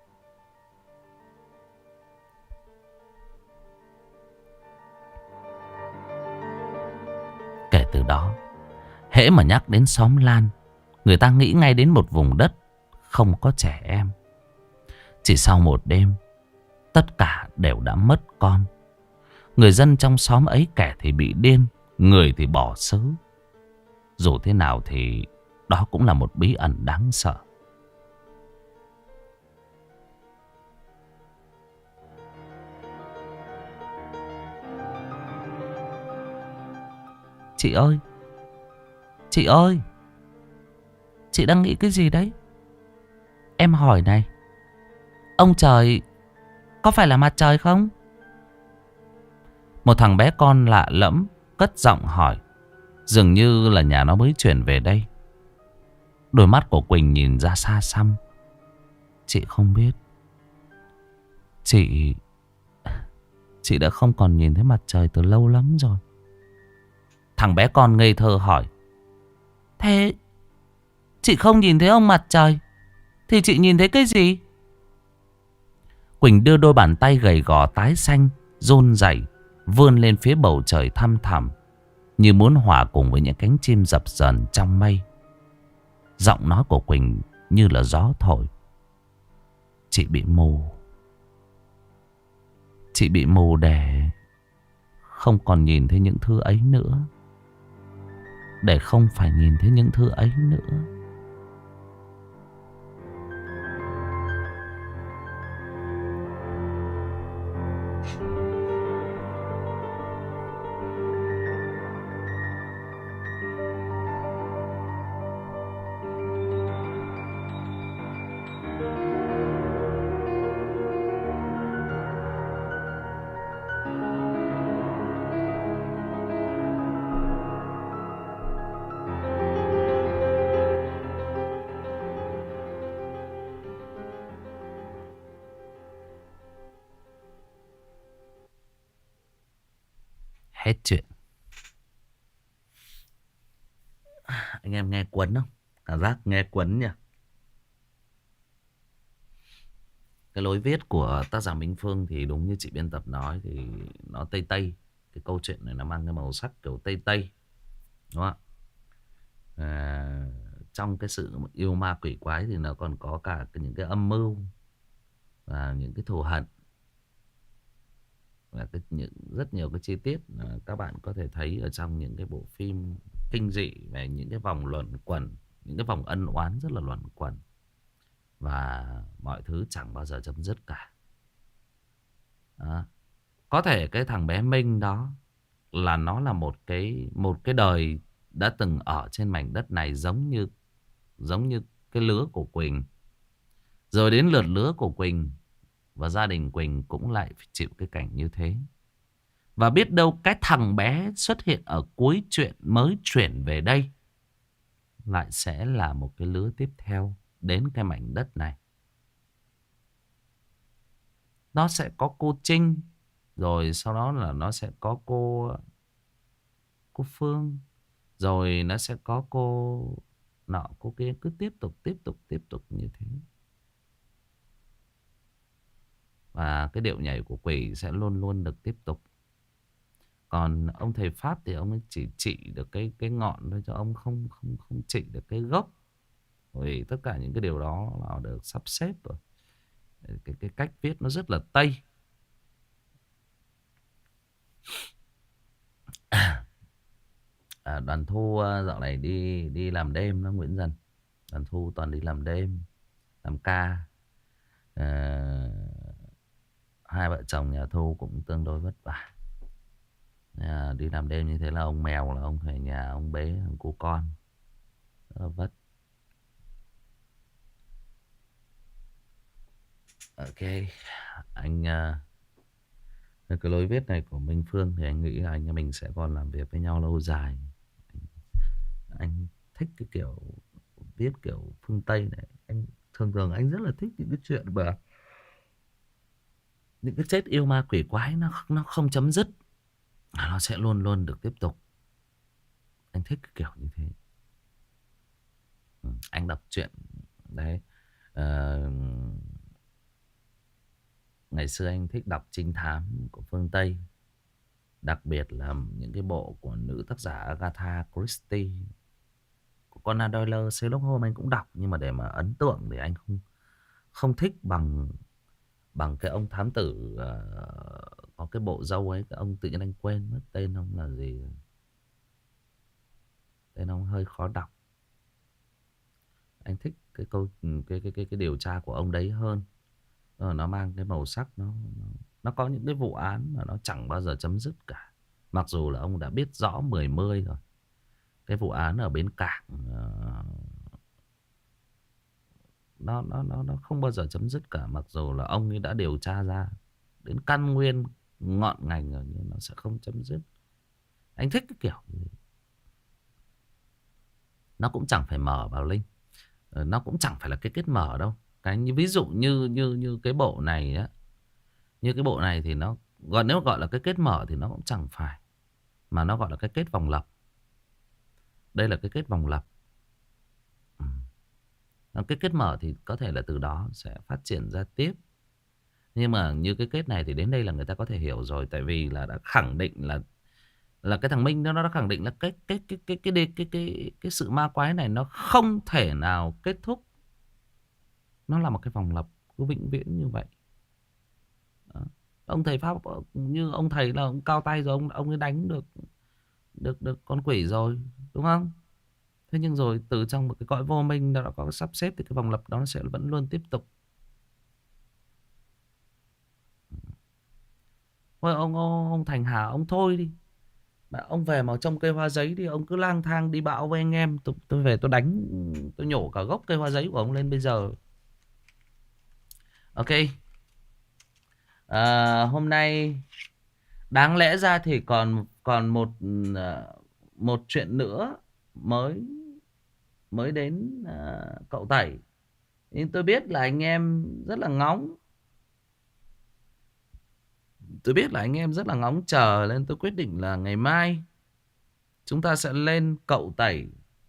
Kể từ đó, hễ mà nhắc đến xóm Lan, người ta nghĩ ngay đến một vùng đất không có trẻ em. Chỉ sau một đêm, tất cả đều đã mất con. Người dân trong xóm ấy kẻ thì bị điên, người thì bỏ xứ. Dù thế nào thì đó cũng là một bí ẩn đáng sợ. Chị ơi! Chị ơi! Chị đang nghĩ cái gì đấy? Em hỏi này, ông trời có phải là mặt trời không? Một thằng bé con lạ lẫm cất giọng hỏi. Dường như là nhà nó mới chuyển về đây. Đôi mắt của Quỳnh nhìn ra xa xăm. Chị không biết. Chị Chị đã không còn nhìn thấy mặt trời từ lâu lắm rồi. Thằng bé con ngây thơ hỏi. Thế Chị không nhìn thấy ông mặt trời thì chị nhìn thấy cái gì? Quỳnh đưa đôi bàn tay gầy gò tái xanh, run rẩy vươn lên phía bầu trời thăm thẳm, như muốn hòa cùng với những cánh chim dập dờn trong mây. Giọng nói của Quỳnh như là gió thổi. Chị bị mù. Chị bị mù để không còn nhìn thấy những thứ ấy nữa. Để không phải nhìn thấy những thứ ấy nữa. Hết chuyện. Anh em nghe cuốn không? Cảm giác nghe cuốn nhỉ? Cái lối viết của tác giả Minh Phương thì đúng như chị biên tập nói thì nó tây tây. Cái câu chuyện này nó mang cái màu sắc kiểu tây tây, đúng không ạ? À, trong cái sự yêu ma quỷ quái thì nó còn có cả những cái âm mưu và những cái thù hận và cái, những, rất nhiều cái chi tiết các bạn có thể thấy ở trong những cái bộ phim kinh dị về những cái vòng luẩn quẩn, những cái vòng ân oán rất là luẩn quẩn và mọi thứ chẳng bao giờ chấm dứt cả. Đó. Có thể cái thằng bé Minh đó là nó là một cái một cái đời đã từng ở trên mảnh đất này giống như giống như cái lứa của Quỳnh. Rồi đến lượt lứa của Quỳnh và gia đình Quỳnh cũng lại phải chịu cái cảnh như thế. Và biết đâu cái thằng bé xuất hiện ở cuối chuyện mới chuyển về đây lại sẽ là một cái lứa tiếp theo đến cái mảnh đất này. Nó sẽ có cô Trinh, rồi sau đó là nó sẽ có cô cô Phương, rồi nó sẽ có cô nọ cô kia, cứ tiếp tục tiếp tục tiếp tục như thế. Và cái điệu nhảy của quỷ sẽ luôn luôn được tiếp tục. Còn ông thầy Pháp thì ông ấy chỉ trị được cái cái ngọn thôi, cho ông không không không trị được cái gốc. Vì tất cả những cái điều đó là được sắp xếp rồi. Cái cái cách viết nó rất là Tây. À, Đoàn Thu dạo này đi đi làm đêm đó Nguyễn Dần. Đoàn Thu toàn đi làm đêm, làm ca. À, hai vợ chồng nhà Thu cũng tương đối vất vả. À, đi làm đêm như thế là ông mèo là ông phải nhà ông bế thằng cu con, rất là vất. Ok, anh uh, cái lối viết này của Minh Phương thì anh nghĩ là anh em mình sẽ còn làm việc với nhau lâu dài. Anh, anh thích cái kiểu viết kiểu phương Tây này. Anh thường thường anh rất là thích những cái chuyện mà những cái chết yêu ma quỷ quái nó nó không chấm dứt, nó sẽ luôn luôn được tiếp tục. Anh thích cái kiểu như thế. Ừ, anh đọc truyện đấy. Uh, ngày xưa anh thích đọc trinh thám của phương Tây, đặc biệt là những cái bộ của nữ tác giả Agatha Christie, của Conan Doyle, Sherlock Holmes anh cũng đọc, nhưng mà để mà ấn tượng thì anh không không thích bằng bằng cái ông thám tử uh, có cái bộ râu ấy, cái ông tự nhiên anh quên mất tên ông là gì, tên ông hơi khó đọc. Anh thích cái câu cái cái cái cái điều tra của ông đấy hơn. Ờ, nó mang cái màu sắc, nó, nó nó có những cái vụ án mà nó chẳng bao giờ chấm dứt cả, mặc dù là ông đã biết rõ mười mươi rồi. Cái vụ án ở bến cảng uh, nó nó nó nó không bao giờ chấm dứt cả, mặc dù là ông ấy đã điều tra ra đến căn nguyên ngọn ngành rồi, nhưng nó sẽ không chấm dứt. Anh thích cái kiểu như thế. Nó cũng chẳng phải mở vào Linh, nó cũng chẳng phải là cái kết mở đâu. Cái như ví dụ như như như cái bộ này á, như cái bộ này thì nó gọi, nếu gọi là cái kết mở thì nó cũng chẳng phải, mà nó gọi là cái kết vòng lặp. Đây là cái kết vòng lặp. Ừ. Cái kết mở thì có thể là từ đó sẽ phát triển ra tiếp. Nhưng mà như cái kết này thì đến đây là người ta có thể hiểu rồi. Tại vì là đã khẳng định là là cái thằng Minh đó, nó đã khẳng định là cái cái cái cái cái cái cái cái, cái sự ma quái này nó không thể nào kết thúc. Nó là một cái vòng lặp cứ vĩnh viễn như vậy. Đó. Ông thầy Pháp như ông thầy là ông cao tay rồi, ông ông ấy đánh được được được con quỷ rồi, đúng không? Thế nhưng rồi từ trong một cái cõi vô minh nó đã có sắp xếp thì cái vòng lặp đó nó sẽ vẫn luôn tiếp tục. Thôi ông, ông, ông Thành Hà ông thôi đi. Mà ông về mà trông cây hoa giấy đi. Ông cứ lang thang đi bão với anh em. Tôi, tôi về tôi đánh. Tôi nhổ cả gốc cây hoa giấy của ông lên bây giờ. Ok. À, hôm nay đáng lẽ ra thì còn còn một à, một chuyện nữa mới mới đến à, cậu Tẩy. Nhưng tôi biết là anh em rất là ngóng. Tôi biết là anh em rất là ngóng chờ, nên tôi quyết định là ngày mai chúng ta sẽ lên cậu Tẩy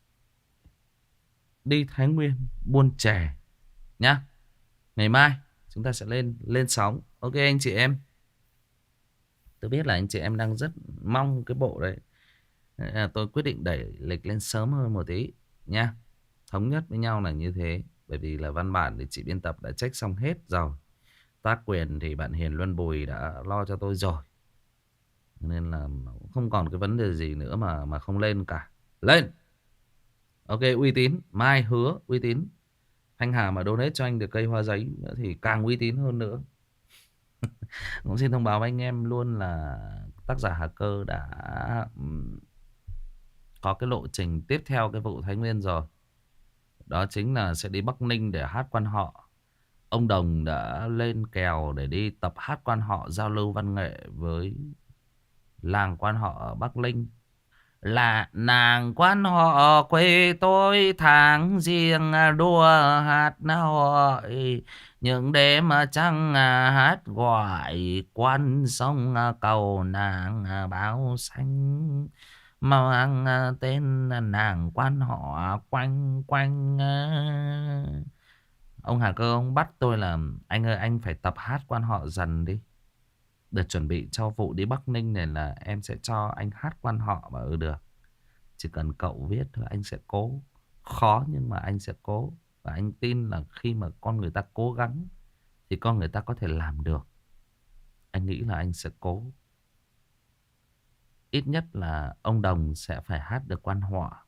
đi Thái Nguyên buôn chè nhá. Ngày mai chúng ta sẽ lên lên sóng. Ok anh chị em. Tôi biết là anh chị em đang rất mong cái bộ đấy. Nên là tôi quyết định đẩy lịch lên sớm hơn một tí nha. Thống nhất với nhau là như thế. Bởi vì là văn bản thì chị biên tập đã check xong hết rồi. Tác quyền thì bạn Hiền Luân Bùi đã lo cho tôi rồi. Nên là không còn cái vấn đề gì nữa mà mà không lên cả. Lên. Ok uy tín. Mai hứa uy tín. Thanh Hà mà donate cho anh được cây hoa giấy nữa thì càng uy tín hơn nữa. Cũng xin thông báo với anh em luôn là tác giả Hà Cơ đã um, có cái lộ trình tiếp theo cái vụ Thái Nguyên rồi. Đó chính là sẽ đi Bắc Ninh để hát quan họ. Ông Đồng đã lên kèo để đi tập hát quan họ, giao lưu văn nghệ với làng quan họ ở Bắc Ninh. Là nàng quan họ quê tôi tháng riêng đua hát hội. Những đêm trăng hát gọi quan sông cầu nàng báo xanh. Mang tên nàng quan họ quanh quanh. Ông Hà Cơ ông bắt tôi là anh ơi anh phải tập hát quan họ dần đi. Để chuẩn bị cho vụ đi Bắc Ninh này là em sẽ cho anh hát quan họ mà ừ được. Chỉ cần cậu viết thôi anh sẽ cố. Khó nhưng mà anh sẽ cố. Và anh tin là khi mà con người ta cố gắng thì con người ta có thể làm được. Anh nghĩ là anh sẽ cố. Ít nhất là ông Đồng sẽ phải hát được quan họ.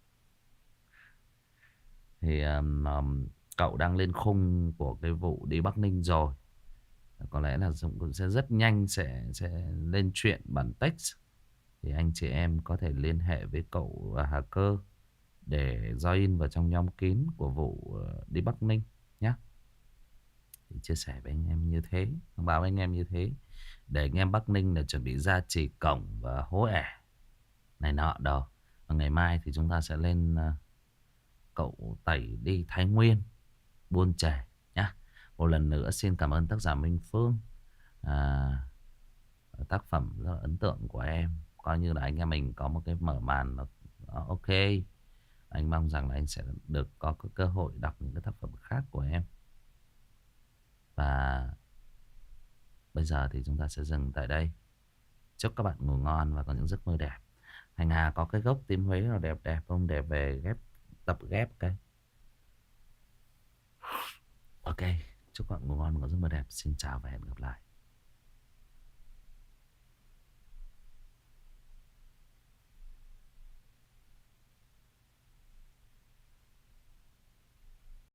Thì um, um, cậu đang lên khung của cái vụ đi Bắc Ninh rồi. Có lẽ là cũng sẽ rất nhanh sẽ, sẽ lên chuyện bản text. Thì anh chị em có thể liên hệ với cậu Hà Cơ để join vào trong nhóm kín của vụ đi Bắc Ninh nhé. Thì chia sẻ với anh em như thế, thông báo với anh em như thế để anh em Bắc Ninh là chuẩn bị ra chỉ cổng và hố ẻ này nọ đâu. Và ngày mai thì chúng ta sẽ lên uh, cậu Tẩy đi Thái Nguyên buôn chè nhé. Một lần nữa xin cảm ơn tác giả Minh Phương. À, tác phẩm rất là ấn tượng của em. Coi như là anh em mình có một cái mở màn nó, nó ok. Anh mong rằng là anh sẽ được có, có cơ hội đọc những cái tác phẩm khác của em. Và bây giờ thì chúng ta sẽ dừng tại đây. Chúc các bạn ngủ ngon và có những giấc mơ đẹp. Thành Hà có cái gốc tím Huế nào đẹp đẹp không để về ghép, tập ghép cái. Ok, chúc các bạn ngủ ngon và có giấc mơ đẹp. Xin chào và hẹn gặp lại.